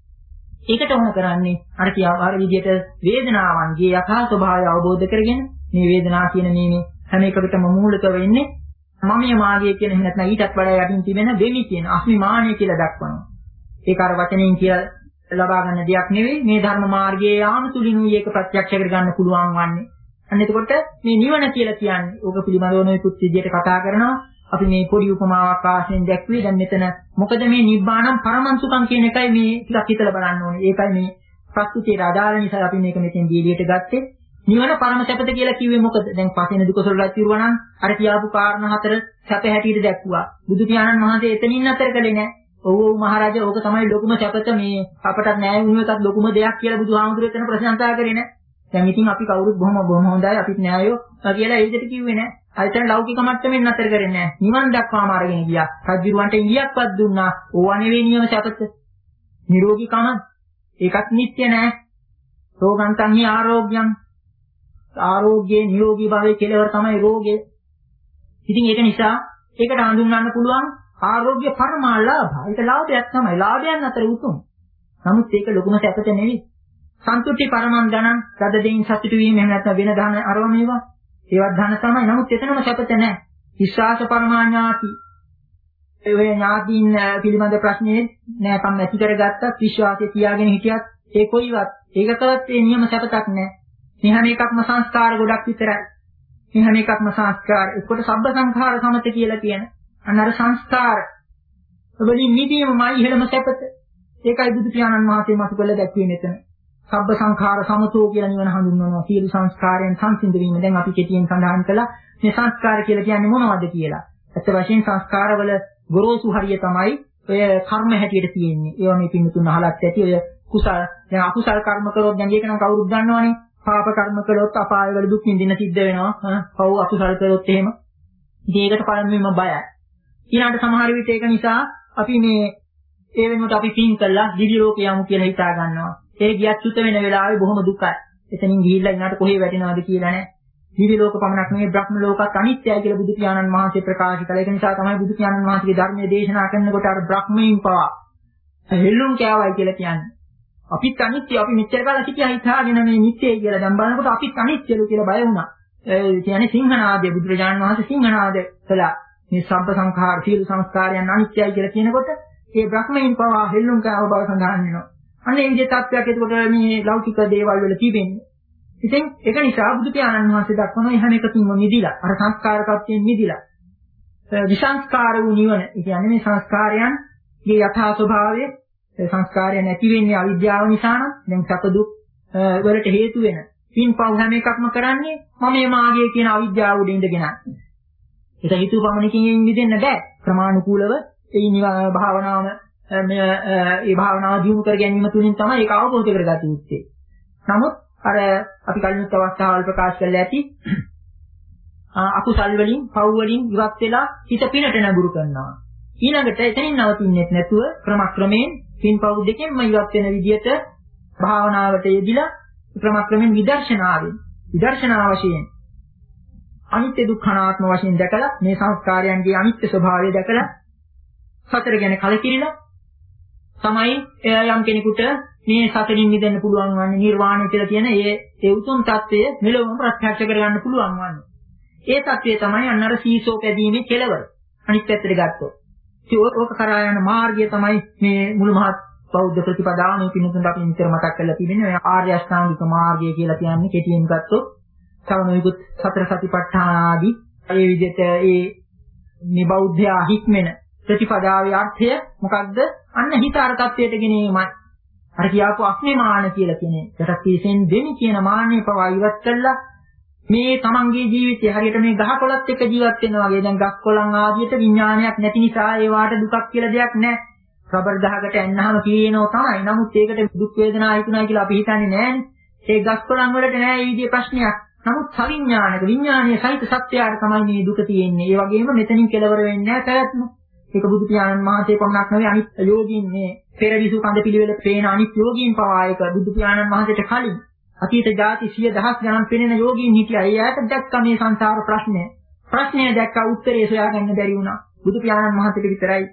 ඒකට ඕන කරන්නේ අර කියාපු අර විදිහට වේදනාවන්ගේ යථා ස්වභාවය අවබෝධ කරගෙන මේ වේදනාව කියන මේ හැම එකකටම මූලික වෙන්නේ මමිය මාගේ කියන එහෙම නැත්නම් ඊටත් වඩා යටින් තිබෙන වෙමි කියන අස්මිමානිය කියලා දක්වනවා. ඒක අර වචනෙන් කියලා ලබා ගන්න දෙයක් නෙවෙයි. මේ ධර්ම මාර්ගයේ යාම තුලිනුයි ඒක ප්‍රත්‍යක්ෂ කරගන්න පුළුවන් වන්නේ. අන්න එතකොට මේ නිවන කියලා කියන්නේ ඕක පිළිබඳව නොයෙකුත් විදිහට කතා කරනවා. අපි මේ පොඩි උපමාවක් ආශ්‍රයෙන් දැක්ුවේ. දැන් මෙතන මොකද මේ නිබ්බාණම් පරමංසුකම් කියන එකයි මේ ටිකක් හිතලා බලන්න ඕනේ. ඒකයි මේ ප්‍රස්තුතියට අදාළ නිසා අපි මේක මෙතෙන් දීලියට ගත්තේ. නිවන පරම සැපත කියලා කිව්වේ මොකද? දැන් පස්වෙනි දුක සොල්ලත් කිරුවා නම් අර කියාපු කාරණා හතර සැප හැටියට දැක්ුවා. බුදු පියාණන් වහන්සේ එතනින් අතර කළේ නැහැ. ඔව් ඔව් මහරජා ඕක තමයි ලොකුම සැපත මේ අපටත් නෑ වුණු එකත් ලොකුම දෙයක් කියලා බුදුහාමුදුරුවෝ එතන ප්‍රශංසා කරේ නැහැ. දැන් ඉතින් අපි කවුරුත් බොහොම බොහොම හොඳයි අපිත් නෑයෝ කියලා ඒ විදිහට කිව්වේ නැහැ. අයිතන ලෞකික මට්ටමින් අතර කරන්නේ නැහැ. නිවන් දක්වාම අරගෙන ගියා. රජුරවන්ට ඉංගියක්වත් දුන්නා. ඕවා නෙවෙයි නියම සැපත. නිරෝගීකම ඒකත් නිත්‍ය නෑ. රෝගන්තං හි ආරෝග්‍යං. ආරෝග්‍යයේ නිරෝගී භාවයේ කෙලවර තමයි රෝගය. ඉතින් ඒක නිසා ඒකට හඳුන්වන්න පුළුවන් ආරෝග්‍ය පරමාලාභ. ඒක ලාභයක් තමයි. ලාභයන් අතර උතුම්. නමුත් ඒක ලොකුම සැපත නෙවෙයි. සන්තුට්ටි පරමං ධනං රද දෙයින් සතුටු වීම එහෙම නැත්නම් වෙන ධන අරව මේවා. ඒවත් ධන තමයි. නමුත් එතනම සැපත නැහැ. විශ්වාස පරමාඥාති. ඒ වේ ඥාතින් පිළිබඳ ප්‍රශ්නේ නැකම් ඇති කරගත්තත් විශ්වාසය තියාගෙන හිටියත් ඒ කොයිවත් ඒකකවත් ඒ නියම සැපතක් නැහැ. මේ හැම එකක්ම සංස්කාර ගොඩක් විතරයි. මේ හැම එකක්ම සංස්කාර. ඒකට සබ්බ සංඛාර සමත කියලා කියන. අන්න අර සංස්කාර වලින් නිදීමමයි ඉහළම සැපත. ඒකයි බුදු පියාණන් වහන්සේ මතු කළ දැක්වේ මෙතන. සබ්බ සංඛාර සමතෝ කියලා නිවන හඳුන්වනවා. සියලු සංස්කාරයන් සංසිඳ වීම. දැන් අපි කෙටියෙන් සඳහන් කළා මේ සංස්කාර කියලා කියන්නේ මොනවද කියලා. ඇත්ත වශයෙන් සංස්කාරවල ගොරෝසු හරිය තමයි ඔය කර්ම හැටියට තියෙන්නේ. ඒවා මේ පින්තුන් අහලත් ඇති. ඔය කුසල දැන් අකුසල කර්ම කරොත් දැන් ඒක නම් කවුරුත් දන්නවනේ. පාප කර්ම කළොත් අපායවල දුක් විඳින්න සිද්ධ වෙනවා. පව් අකුසල කරොත් එහෙම. ඉතින් ඒකට පළමුවෙන්ම බයයි. ඊළඟට සමහර විට ඒක නිසා අපි මේ ඒ වෙනුවට අපි පින් කළා දිවි ලෝකේ යමු කියලා හිතා ගන්නවා. ඒ ගියත් සුත වෙන වෙලාවේ බොහොම දුකයි. එතනින් ගිහිල්ලා ඊනාට කොහේ වැටෙනවද කියලා නැහැ. දිවි ලෝක පමණක් නෙවෙයි බ්‍රහ්ම ලෝකත් අනිත්‍යයි කියලා බුදු පියාණන් වහන්සේ ප්‍රකාශ කළා. ඒක නිසා තමයි බුදු පියාණන් වහන්සේගේ ධර්මයේ දේශනා කරනකොට අර බ්‍රහ්මීන් පවා හෙළුම් කෑවයි කියලා කියන්නේ. අපිත් අනිත්‍ය අපි මෙච්චර කාලෙ සිටියා හිතාගෙන මේ නිත්‍යයි කියලා දැන් බලනකොට අපිත් අනිත්‍යලු කියලා බය වුණා. ඒ කියන්නේ සිංහනාදය බුදුරජාණන් වහන්සේ සිංහනාද කළා. මේ සබ්බ සංඛාර සියලු සංස්කාරයන් අනිත්‍යයි කියලා කියනකොට ඒ බ්‍රහ්මයන් පවා හෙල්ලුම් කෑව බව සඳහන් වෙනවා. අන්න ඒ විදිහට තත්ත්වයක් එතකොට මේ ලෞකික දේවල් වල තිබෙන්නේ. ඉතින් ඒක නිසා බුදු පියාණන් වහන්සේ දක්වන හැම එකකින්ම නිදිලා අර සංස්කාර tattයෙන් නිදිලා විසංස්කාර වූ නිවන. ඒ කියන්නේ මේ සංස්කාරයන්ගේ යථා ස්වභාවය සංස්කාරය නැති වෙන්නේ අවිද්‍යාව නිසා නම් දැන් සැප දුක් වලට හේතු වෙන පින්පව් හැම එකක්ම කරන්නේ මම මේ මාගේ කියන අවිද්‍යාව උඩ ඉඳගෙන. ඒක හිතුව පමණකින් නිදෙන්න බෑ. ක්‍රමානුකූලව ඒ භාවනාව මේ ඒ භාවනාව දියුණු කර ගැනීම තුලින් තමයි ඒක අවබෝධ කරගත යුත්තේ. නමුත් අර අපි කලින් අවස්ථාවල් ප්‍රකාශ කළා ඇති අකුසල් වලින් පව් වලින් ඉවත් වෙලා හිත පිනට නඟුරු කරනවා. ඊළඟට එතනින් නවතින්නේ නැතුව ක්‍රමක්‍රමයෙන් පින්පව් දෙකෙන්ම ඉවත් වෙන විදිහට භාවනාවට යෙදිලා ක්‍රමක්‍රමයෙන් විදර්ශනාවෙන් විදර්ශනා වශයෙන් අනිත්‍ය දුක්ඛ අනාත්ම වශයෙන් දැකලා මේ සංස්කාරයන්ගේ අනිත්‍ය ස්වභාවය දැකලා සතර ගැන කලකිරිලා තමයි යම් කෙනෙකුට මේ සතරින් මිදෙන්න පුළුවන් වන්නේ නිර්වාණය කියලා කියන ඒ ඒ උතුම් தත්ත්වය මෙලොවම ප්‍රත්‍යක්ෂ කරගන්න පුළුවන් වන්නේ. ඒ தත්ත්වය තමයි අන්නර සීසෝ පැදීමේ කෙලවර. අනිත් පැත්තට ගත්තොත්. ඉතින් ඕක කරා යන මාර්ගය තමයි මේ මුළු මහත් බෞද්ධ ප්‍රතිපදාව මේ පින්තුන්ට අපි නිතර මතක් කරලා තිබෙනවා. ආර්ය අෂ්ටාංගික මාර්ගය කියලා කියන්නේ කෙටියෙන් ගත්තොත් සවනෝයිකුත් සතර සතිපට්ඨාන ආදී ඒ විදිහට ඒ මේ බෞද්ධයා හික්මෙන ප්‍රතිපදාවේ අර්ථය මොකක්ද? අන්න හිත අර තත්වයට ගෙනීමයි. අර කියාපු අස්මිමාන කියලා කියන්නේ. ඒකට කීසෙන් දෙමි කියන මාන්නේ පවා ඉවත් කළා. මේ තමන්ගේ ජීවිතය හරියට මේ ගහකොළත් එක්ක ජීවත් වෙනවා වගේ. දැන් ගස් කොළන් ආදියට විඥානයක් නැති නිසා ඒවාට දුකක් කියලා දෙයක් නැහැ. රබර් ගහකට ඇන්නාම කියනෝ තමයි. නමුත් ඒකට දුක් වේදනා හිතුණා කියලා අපි හිතන්නේ නැහැනේ. ඒ ගස් කොළන් වලට නෑ මේ විදිහේ ප්‍රශ්නයක්. නමුත් සවිඥානික විඥානීය සහිත සත්‍යයට තමයි මේ දුක තියෙන්නේ. ඒ වගේම මෙතනින් කෙලවර වෙන්නේ නැහැ පැවැත්ම. ඒක බුදු පියාණන් වහන්සේ පමණක් නෙවෙයි අනිත් යෝගීන් මේ පෙරවිසු කඳ පිළිවෙල පේන අනිත් යෝගීන් පවා ඒක බුදු පියාණන් වහන්සේට කලින් අතීත ಜಾති සිය දහස් ගණන් පෙනෙන යෝගීන් හිටියා. ඒ අයට දැක්ක මේ සංසාර ප්‍රශ්නය. ප්‍රශ්නය දැක්ක උත්තරේ සොයාගන්න බැරි වුණා. බුදු පියාණන් වහන්සේට විතරයි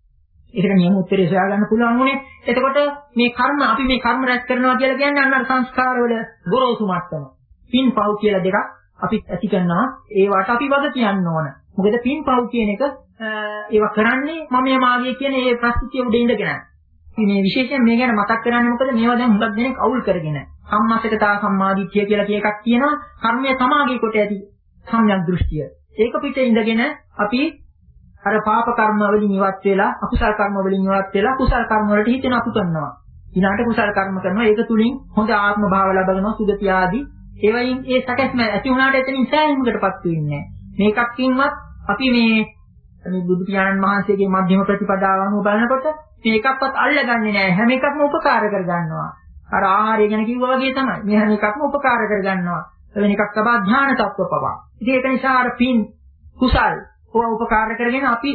ඒකට නියම උත්තරේ සොයාගන්න පුළුවන් වුණේ. එතකොට මේ කර්ම අපි මේ කර්ම රැස් කරනවා කියලා කියන්නේ අන්න සංස්කාරවල ගොරෝසු මට්ටම. පින් පව් කියලා දෙකක් අපි ඇති කරනවා. ඒවට අපි වග කියන්න ඕන. මොකද පින් පව් කියන එක ඒවා කරන්නේ මම මාගේ කියන ඒ ප්‍රස්තුතිය උඩ ඉඳගෙන. මේ විශේෂයෙන් මේ ගැන මතක් කරන්නේ මොකද මේවා දැන් හුඟක් දෙනෙක් අවුල් කරගෙන. සම්මාසකතා සම්මාදිට්ඨිය කියලා කිය එකක් තියෙනවා. කර්මය සමාගයේ කොට ඇති සම්‍යක් දෘෂ්ටිය. ඒක පිට ඉඳගෙන අපි අර පාප කර්ම වලින් ඉවත් වෙලා අකුසල කර්ම වලින් ඉවත් වෙලා කුසල කර්ම වලට හිතෙන අපු කරනවා. ඊළාට කුසල කර්ම කරනවා. ඒක තුලින් හොඳ ආත්ම භාව ලබනවා සුගතිය ආදී. ඒ වයින් ඒ සැකස්ම ඇති වුණාට එතනින් සෑහීමකටපත් වෙන්නේ නැහැ. මේකක්කින්වත් අපි මේ මේ බුදු පියාණන් වහන්සේගේ මධ්‍යම ප්‍රතිපදාව අනුව බලනකොට මේකක්වත් අල්ලගන්නේ නැහැ. හැම එකක්ම උපකාර කරගන්නවා. අර ආහාරය ගැන කිව්වා වගේ තමයි. මේ හැම එකක්ම උපකාර කරගන්නවා. වෙන එකක් තමයි ධ්‍යාන තත්ත්ව පවා. ඉතින් ඒක නිසා අර පින් කුසල් ඕවා උපකාර කරගෙන අපි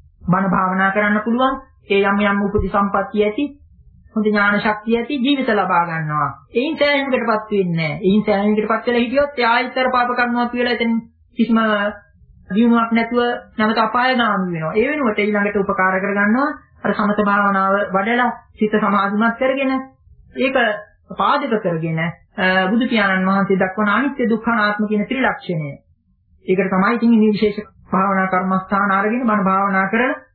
බණ භාවනා කරන්න පුළුවන්. ඒ යම් යම් උපදි සම්පත්තිය ඇති හොඳ ඥාන ශක්තිය ඇති ජීවිත ලබා ගන්නවා. ඒයින් සෑහීමකටපත් වෙන්නේ නැහැ. ඒයින් සෑහීමකටපත් වෙලා හිටියොත් ඒ ආයතර පාප කර්මවත් කියලා එතන කිසිම දිනුවක් නැතුව නැවත අපායගාමී වෙනවා. ඒ වෙනුවට ඊළඟට උපකාර කරගන්නවා අර සමත භාවනාව වඩලා සිත සමාධිමත් කරගෙන ඒක පාදක කරගෙන බුදු පියාණන් වහන්සේ දක්වන අනිත්‍ය දුක්ඛ අනාත්ම කියන ත්‍රිලක්ෂණය. ඒකට තමයි ඉතින් මේ විශේෂ භාවනා කර්මස්ථාන අරගෙන මන භාවනා කරලා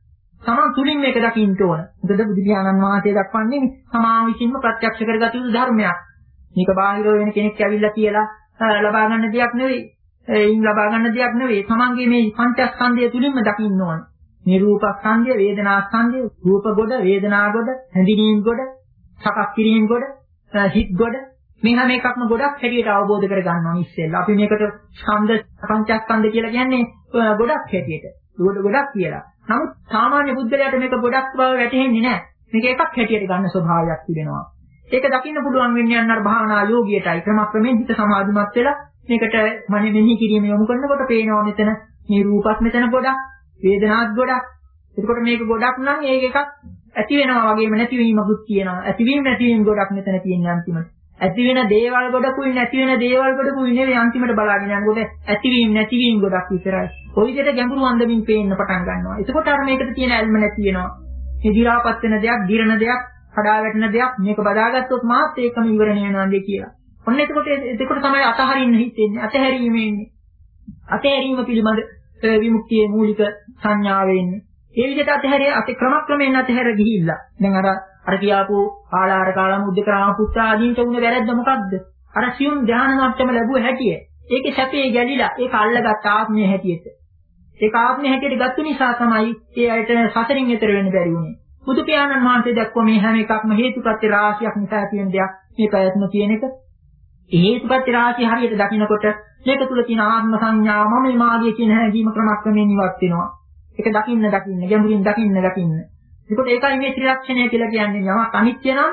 තමන් තුලින් මේක දකින්න ඕන. මොකද බුදු පියාණන් වහන්සේ දක්වන්නේ තමා විසින්ම ප්‍රත්‍යක්ෂ කරගත යුතු ධර්මයක්. මේක බාහිර වෙන කෙනෙක් ඇවිල්ලා කියලා ලබා ගන්න දෙයක් නෙවෙයි. ඒයින් ලබා ගන්න දෙයක් නෙවෙයි. තමන්ගේ මේ පංචස්කන්ධය තුලින්ම දකින්න ඕන. මේ රූපස්කන්ධය, වේදනාස්කන්ධය, රූප ගොඩ, වේදනා ගොඩ, හැඳිනීම් ගොඩ, සකස් කිරීම ගොඩ, හිත් ගොඩ මේ හැම එකක්ම ගොඩක් හැටියට අවබෝධ කරගන්න ඕන ඉස්සෙල්ලා. අපි මේකට ස්කන්ධ පංචස්කන්ධ කියලා කියන්නේ ගොඩක් හැටියට. ගොඩ ගොඩක් කියලා. නමුත් සාමාන්‍ය බුද්ධලයට මේක ගොඩක් බව වැටහෙන්නේ නැහැ. මේක එකක් හැටියට ගන්න ස්වභාවයක් තිබෙනවා. ඒක දකින්න පුළුවන් වෙන්නේ අන්න අර භාවනා යෝගියටයි. ක්‍රමක්‍රමයෙන් හිත සමාධිමත් වෙලා මේකට මනෙ මෙහි කිරීම යොමු කරනකොට පේනවා මෙතන මේ රූපත් මෙතන ගොඩක්, වේදනාත් ගොඩක්. එතකොට මේක ගොඩක් නම් ඒක එකක් ඇති වෙනවා වගේම නැතිවීමකුත් තියෙනවා. ඇතිවීම නැතිවීම ගොඩක් මෙතන තියෙන අන්තිමට. ඇති වෙන දේවල් ගොඩකුයි නැති වෙන දේවල් ගොඩකුයි නෙවෙයි අන්තිමට බලාගෙන යනකොට ඇතිවීම නැතිවීම ගොඩක් විතරයි. ওই විදිහට ගැඹුරු අන්දමින් පේන්න පටන් ගන්නවා. එතකොට අර මේකට තියෙන ඇල්ම නැති වෙනවා. මේ දි รา පත් වෙන දෙයක්, දිරන දෙයක්, කඩා වැටෙන දෙයක් මේක බදාගත්තොත් මාත් ඒකම ඉවරණය වෙනවා නේද කියලා. ඔන්න එතකොට එතකොට තමයි අතහරින්න හිතෙන්නේ. අතහැරීම එන්නේ. අතහැරීම පිළිබඳ විමුක්තියේ මූලික සංඥාව එන්නේ. ඒ විදිහට අතහැරිය අත ක්‍රමක්‍රමයෙන් අතහැර ගිහිල්ලා. දැන් අර අර කියාපු ආලාර කාලම උද්දකරාම පුත්‍ර ආදීන්ට උනේ වැරද්ද මොකද්ද? අර සියුම් ධානය මට්ටම ලැබුව හැටිය. ඒකේ සැපේ ගැලිලා ඒක අල්ලගත් ආත්මය හැටියට. ඒක ආත්මය හැටියට ගත්ත නිසා තමයි ඒ අයට සසරින් එතර වෙන්න බැරි වුනේ. බුදු පියාණන් වහන්සේ දක්වම මේ හැම එකක්ම හේතුප්‍රත්‍ය රාශියක් නිසා තියෙන දෙයක්. මේ ප්‍රයත්න කියන එක. ඒ හේතුප්‍රත්‍ය රාශිය හරියට දකිනකොට මේක තුල තියෙන ආත්ම සංඥාව මම මාගේ කියන හැඟීම ක්‍රමක්‍රමයෙන් ඉවත් වෙනවා. ඒක දකින්න දකින්න ගැඹුරින් දකින්න දකින්න. ඒකට ඒකයි මේ ත්‍රිලක්ෂණය කියලා කියන්නේ. යමක් අනිත්‍ය නම්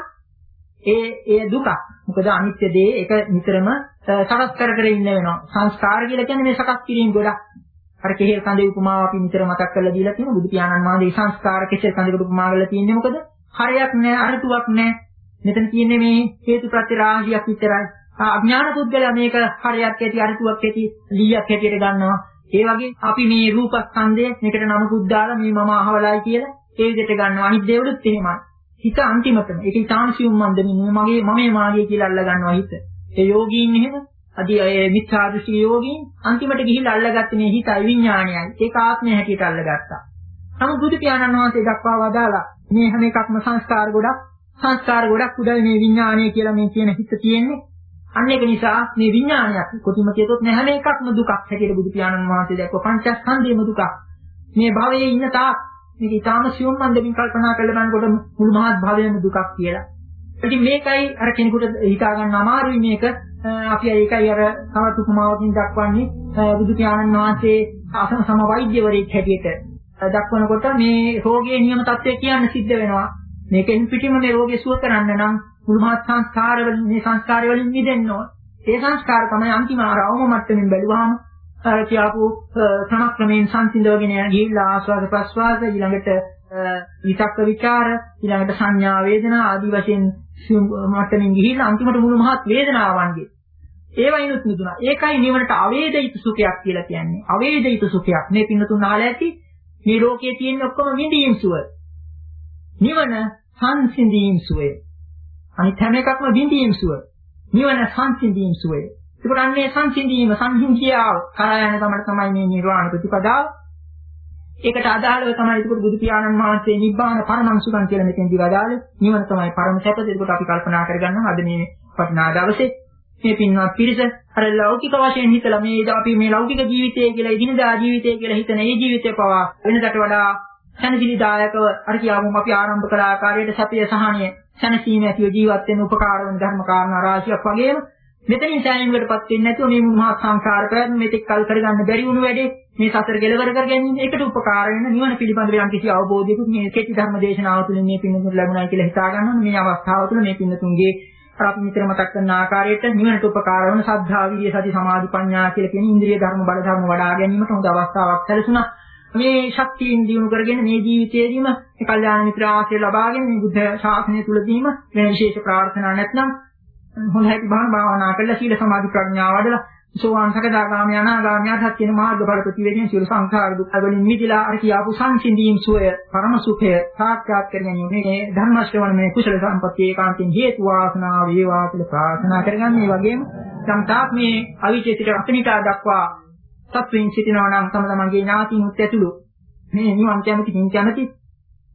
ඒ ඒ දුක. මොකද අනිත්‍ය දේ ඒක නිතරම සකස් කර කර ඉන්න වෙනවා. සංස්කාර කියලා කියන්නේ මේ සකස් කිරීම ගොඩක්. අර කෙහෙල් කඳේ උපමාව අපි නිතර මතක් කරලා දීලා තියෙනවා. බුදු පියාණන් වහන්සේ සංස්කාර කෙහෙල් කඳේකට උපමා කරලා තියෙන්නේ මොකද? හරයක් නැහැ, අරතුවක් නැහැ. මෙතන තියෙන්නේ මේ හේතුප්‍රත්‍ය රාශියක් විතරයි. අඥාන පුද්ගලයා මේක හරයක් ඇති, අරතුවක් ඇති, ලීයක් හැටියට ගන්නවා. ඒ වගේ අපි මේ රූපස්කන්ධය මේකට නමකුත් දාලා මේ මම අහවලයි කියලා ඒ විදිහට ගන්නවා. අනිත් දේවලුත් එහෙමයි. හිත අන්තිමටම ඒක ඊටාම සියුම් මන්දමින් මගේ මමේ මාගේ කියලා අල්ල ගන්නවා හිත. ඒ යෝගීන් එහෙම අදී ඒ මිත්‍යා දෘෂ්ටි යෝගීන් අන්තිමට ගිහිල්ලා අල්ලගත්තේ මේ හිතයි විඥාණයයි. ඒක ආත්මය හැටියට අල්ලගත්තා. නමුත් බුදු පියාණන් වහන්සේ දක්වා වදාලා මේ හැම එකක්ම සංස්කාර ගොඩක් සංස්කාර ගොඩක් උඩයි මේ විඥාණය කියලා මේ කියන හිත තියෙන්නේ. අන්න ඒක නිසා මේ විඥානයක් කොටිම කියතොත් නැහැ හැම එකක්ම දුකක් හැටියට බුදු පියාණන් වහන්සේ දැක්ව පංචස්කන්ධයම දුකක්. මේ භවයේ ඉන්න තාක් මේක ඊටාම සියුම් මන්දමින් කල්පනා කරලා බලනකොට මුළු මහත් භවයේම දුකක් කියලා. ඉතින් මේකයි අර කෙනෙකුට හිතා ගන්න අමාරුයි මේක. අපි ඒකයි අර තවත් උපමාවකින් දක්වන්නේ බුදු පියාණන් වහන්සේ අසම සම වෛද්‍යවරයෙක් හැටියට දක්වනකොට මේ රෝගයේ නියම තත්ත්වය කියන්න සිද්ධ වෙනවා. මේකෙන් පිටින්ම මේ රෝගය සුව කරන්න නම් මුළු මහත් සංස්කාර වලින් මේ සංස්කාර වලින් මිදෙන්න ඕන. ඒ සංස්කාර තමයි අන්තිම ආරවම මට්ටමින් බැලුවාම අර කියාපු ක්‍රමක්‍රමයෙන් සංසිඳවගෙන යන ගිහිල්ලා ආස්වාද ප්‍රස්වාද ඊළඟට විතක්ක ਵਿਚාර ඊළඟට සංඥා වේදනා ආදී වශයෙන් මට්ටමින් ගිහිල්ලා අන්තිමට මුළු මහත් වේදනාවන්ගේ ඒවයිනුත් මිදුණා. ඒකයි නිවනට අවේදිත සුඛයක් කියලා කියන්නේ. අවේදිත සුඛයක්. මේ පින්නතුන් අහලා ඇති මේ ලෝකයේ තියෙන ඔක්කොම විඳීම් සුව. නිවන සංසිඳීම් සුවය. අනිත් හැම එකක්ම විඳීම් සුව. නිවන සංසිඳීම් සුවය. ඒකට අන්නේ සංසිඳීම සංහිඳියාව කරා යන තමයි තමයි මේ නිර්වාණ ප්‍රතිපදාව. ඒකට අදාළව තමයි ඒක බුදු පියාණන් වහන්සේ නිබ්බාන පරමංසුකම් කියලා මෙතෙන්දි වදාළේ. නිවන තමයි පරම සැප. ඒකට අපි කල්පනා කරගන්නවා අද මේ වටිනා දවසේ මේ පින්වත් පිරිස අර ලෞකික වශයෙන් හිතලා මේ අපි මේ ලෞකික ජීවිතය කියලා ඉදිනදා ජීවිතය කියලා හිතන ඒ ජීවිතය පවා වෙනකට වඩා සැනසෙලිදායකව අර කියවමු අපි ආරම්භ කළ ආකාරයට සතිය සහනය සැනසීම ඇතිව ජීවත් වෙන උපකාර වන ධර්ම කාරණා රාශියක් වගේම මෙතනින් සෑහීමකටපත් වෙන්නේ නැතුව මේ මහා සංසාර ප්‍රයත්න මෙතෙක් කල් කරගන්න බැරි වුණු වැඩේ මේ සතර කෙලවර කර ගැනීම ඒකට උපකාර වෙන නිවන පිළිබඳව යම් කිසි අවබෝධයකුත් මේ කෙටි ධර්ම දේශනාව තුළින් මේ පින්නතුන් ලැබුණයි කියලා හිතා ගන්නවා. මේ අවස්ථාව තුළ මේ පින්නතුන්ගේ අපි මෙතන මතක් කරන ආකාරයට නිවනට උපකාර වන සද්ධා විරිය සති සමාධි ප්‍රඥා කියලා කියන ඉන්ද්‍රිය ධර්ම බල ධර්ම වඩා ගැනීමට හොඳ අවස්ථාවක් සැලසුණා. මේ ශක්තියින් දිනු කරගෙන මේ ජීවිතයේදීම මේ කල්යාණ මිත්‍ර ආශ්‍රය ලබාගෙන මේ බුද්ධ ශාසනය තුලදීම වෙන විශේෂ ප්‍රාර්ථනා නැත්නම් හොඳ හැටි භාවනා කරලා සීල සමාධි ප්‍රඥා වඩලා සෝවාන් සකදාගාමී අනාගාමී අරහත් කියන මාර්ගඵල ප්‍රතිවේදීන් සියලු සංඛාර දුක් වලින් මිදලා අර කියාපු සංසිඳීම් සුවය පරම සුඛය සාක්ෂාත් කර ගැනීම මේ ධර්ම ශ්‍රවණ මේ කුසල සම්පත්තිය ඒකාන්තයෙන් හේතු වාසනා වේවා කියලා ප්‍රාර්ථනා කරගන්න. මේ වගේම සංතාප මේ අවිචේතික අතනිකා දක්වා සත්‍වින් සිටිනවා නම් තම තමන්ගේ ඥාතීන් උත් ඇතුළු මේ නිවන් කැමති කින් කැමති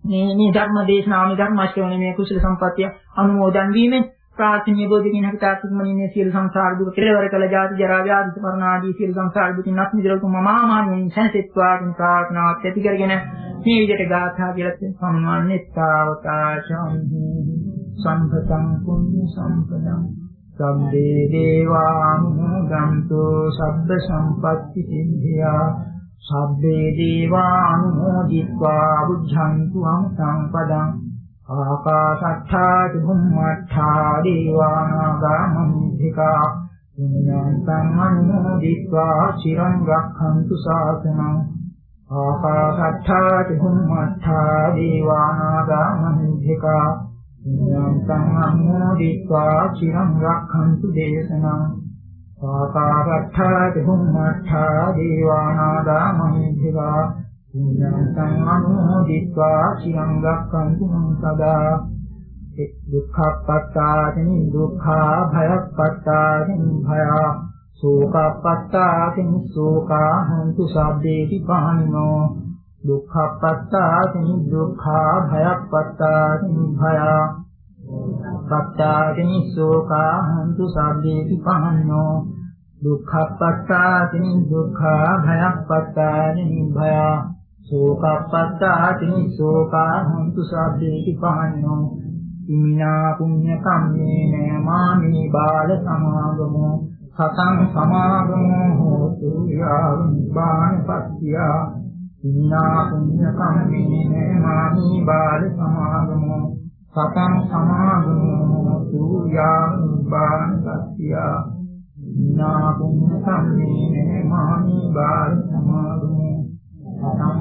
මේ මේ ධර්ම දේශනාව මේ ධර්ම ශ්‍රවණය මේ කුසල සම්පත්තිය අනුමෝදන් වීමෙන් ප්‍රාර්ථනීය බෝධිකින් හිතාත්මනින්නේ සියලු සංසාර දුක කෙලවර කළ ජාති ජරා ව්‍යාධි මරණ ආදී සියලු සංසාර දුකින් අත් මිදෙලතු මමාමානියෙන් සැනසෙත්වා කියන ප්‍රාර්ථනාවත් ඇති කරගෙන මේ විදිහට ගාථා කියලා සම්මානෙත්තාවතාචම්හි සම්පතං පුඤ්ඤ සම්පදං සම්දේ දේවානුමෝදන්තෝ සබ්බ සම්පත්ති සිද්ධියා සබ්බේ දේවානුමෝදිत्वा බුද්ධන්තු අමතං පදං ආකාශට්ඨා චුම්මට්ඨා දේවානාගා මහිද්దికා පුඤ්ඤන්තං අනුමෝදිत्वा චිරං රක්ඛන්තු ශාසනං ආකාශට්ඨා චුම්මට්ඨා දේවානාගා මහිද්దికා පුඤ්ඤන්තං අනුමෝදිत्वा චිරං රක්ඛන්තු දේශනං ආකාශට්ඨා චුම්මට්ඨා දේවානාගා මහිද්దికා පුඤ්ඤන්තං අනුමෝදිत्वा චිරං රක්ඛන්තු මං සදා දුක්ඛප්පත්තානි දුක්ඛා භයප්පත්තානි භයා සෝකප්පත්තානි සෝකා හන්තු සබ්බේති පානිනෝ දුක්ඛප්පත්තානි දුක්ඛා භයප්පත්තානි භයා පත්තානි සෝකා හන්තු සබ්බේති පානිනෝ දුක්ඛප්පත්තානි දුක්ඛා භයප්පත්තානි භයා සෝකප්පත්තානි සෝකා හන්තු සබ්බේති පානිනෝ ඉමිනා පුඤ්ඤ කම්මේන මාමි බාල සමාගමෝ සතං සමාගමෝ හෝතු යාව නිබ්බානපත්තියා ඉමිනා පුඤ්ඤ කම්මේන මාමි බාල සමාගමෝ සතං සමාගමෝ හෝතු යාව නිබ්බානපත්තියා ඉමිනා පුඤ්ඤ කම්මේන මාමි බාල සමාගමෝ සතං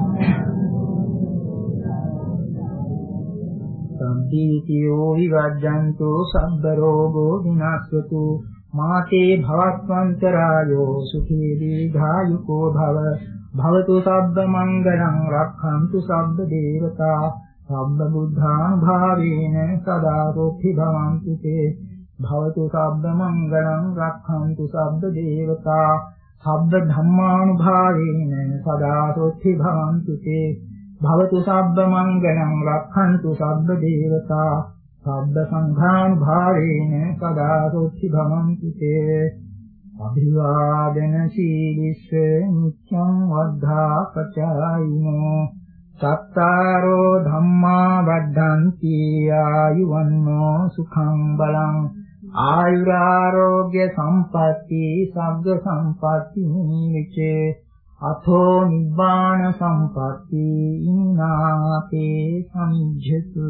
සම්පීතියෝ විවජ්ජන්තෝ සබ්බ රෝගෝ විනාශතු මාතේ භවස්වන්තරායෝ සුඛී දීඝායුකෝ භව භවතු සබ්බ මංගලං රක්ඛන්තු සබ්බ දේවතා සබ්බ බුද්ධානුභාවේන සදා සොත්ති භවන්තු තේ භවතු සබ්බ මංගලං රක්ඛන්තු සබ්බ දේවතා සබ්බ ධම්මානුභාවේන සදා සොත්ති භවන්තු තේ භවතු සබ්බ මංගලං රක්ඛන්තු සබ්බ දේවතා සබ්බ සංඝානුභාවේන සදා සොත්ති භවන්තු තේ අභිවාදන සීලිස්ස නිච්ඡං වද්ධා පචායිනෝ සත්තාරෝ ධම්මා වද්ධන්ති ආයුවන්නෝ සුඛං බලං ආයුරාෝග්‍ය සම්පatti සග්ග සම්පatti නිවිචේ අතෝ නිබ්බාන සම්පatti ඉනාතේ සම්ජ්ජතු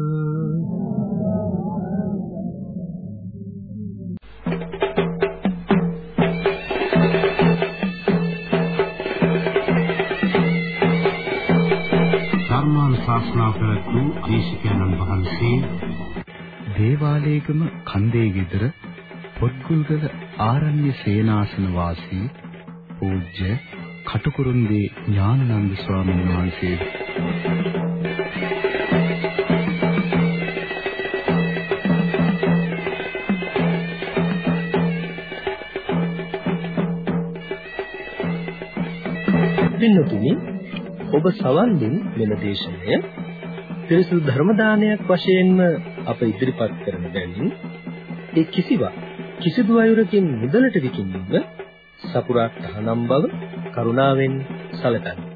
ධර්මාන ශාස්ත්‍රා ප්‍රතු දේශකයන්න් වහන්සේ දේවාලේගම කන්දේ ගෙදර පොත්ගුල්ගල ආරණ්‍ය සේනාසන වාසී පූජ්‍ය කටුකුරුන්දී ඥානানন্দ ස්වාමීන් වහන්සේ පින්නතුනි ඔබ සවන් දුන් මෙල දේශනය පිරිසුදු ධර්ම දානයක් වශයෙන්ම අප ඉදිරිපත් කරන බැවින් ඒ කිසිවක් කිසිදු අයුරකින් මුදලට විකිණීම සපුරා තහනම් බව කරුණාවෙන් සැලකන්න.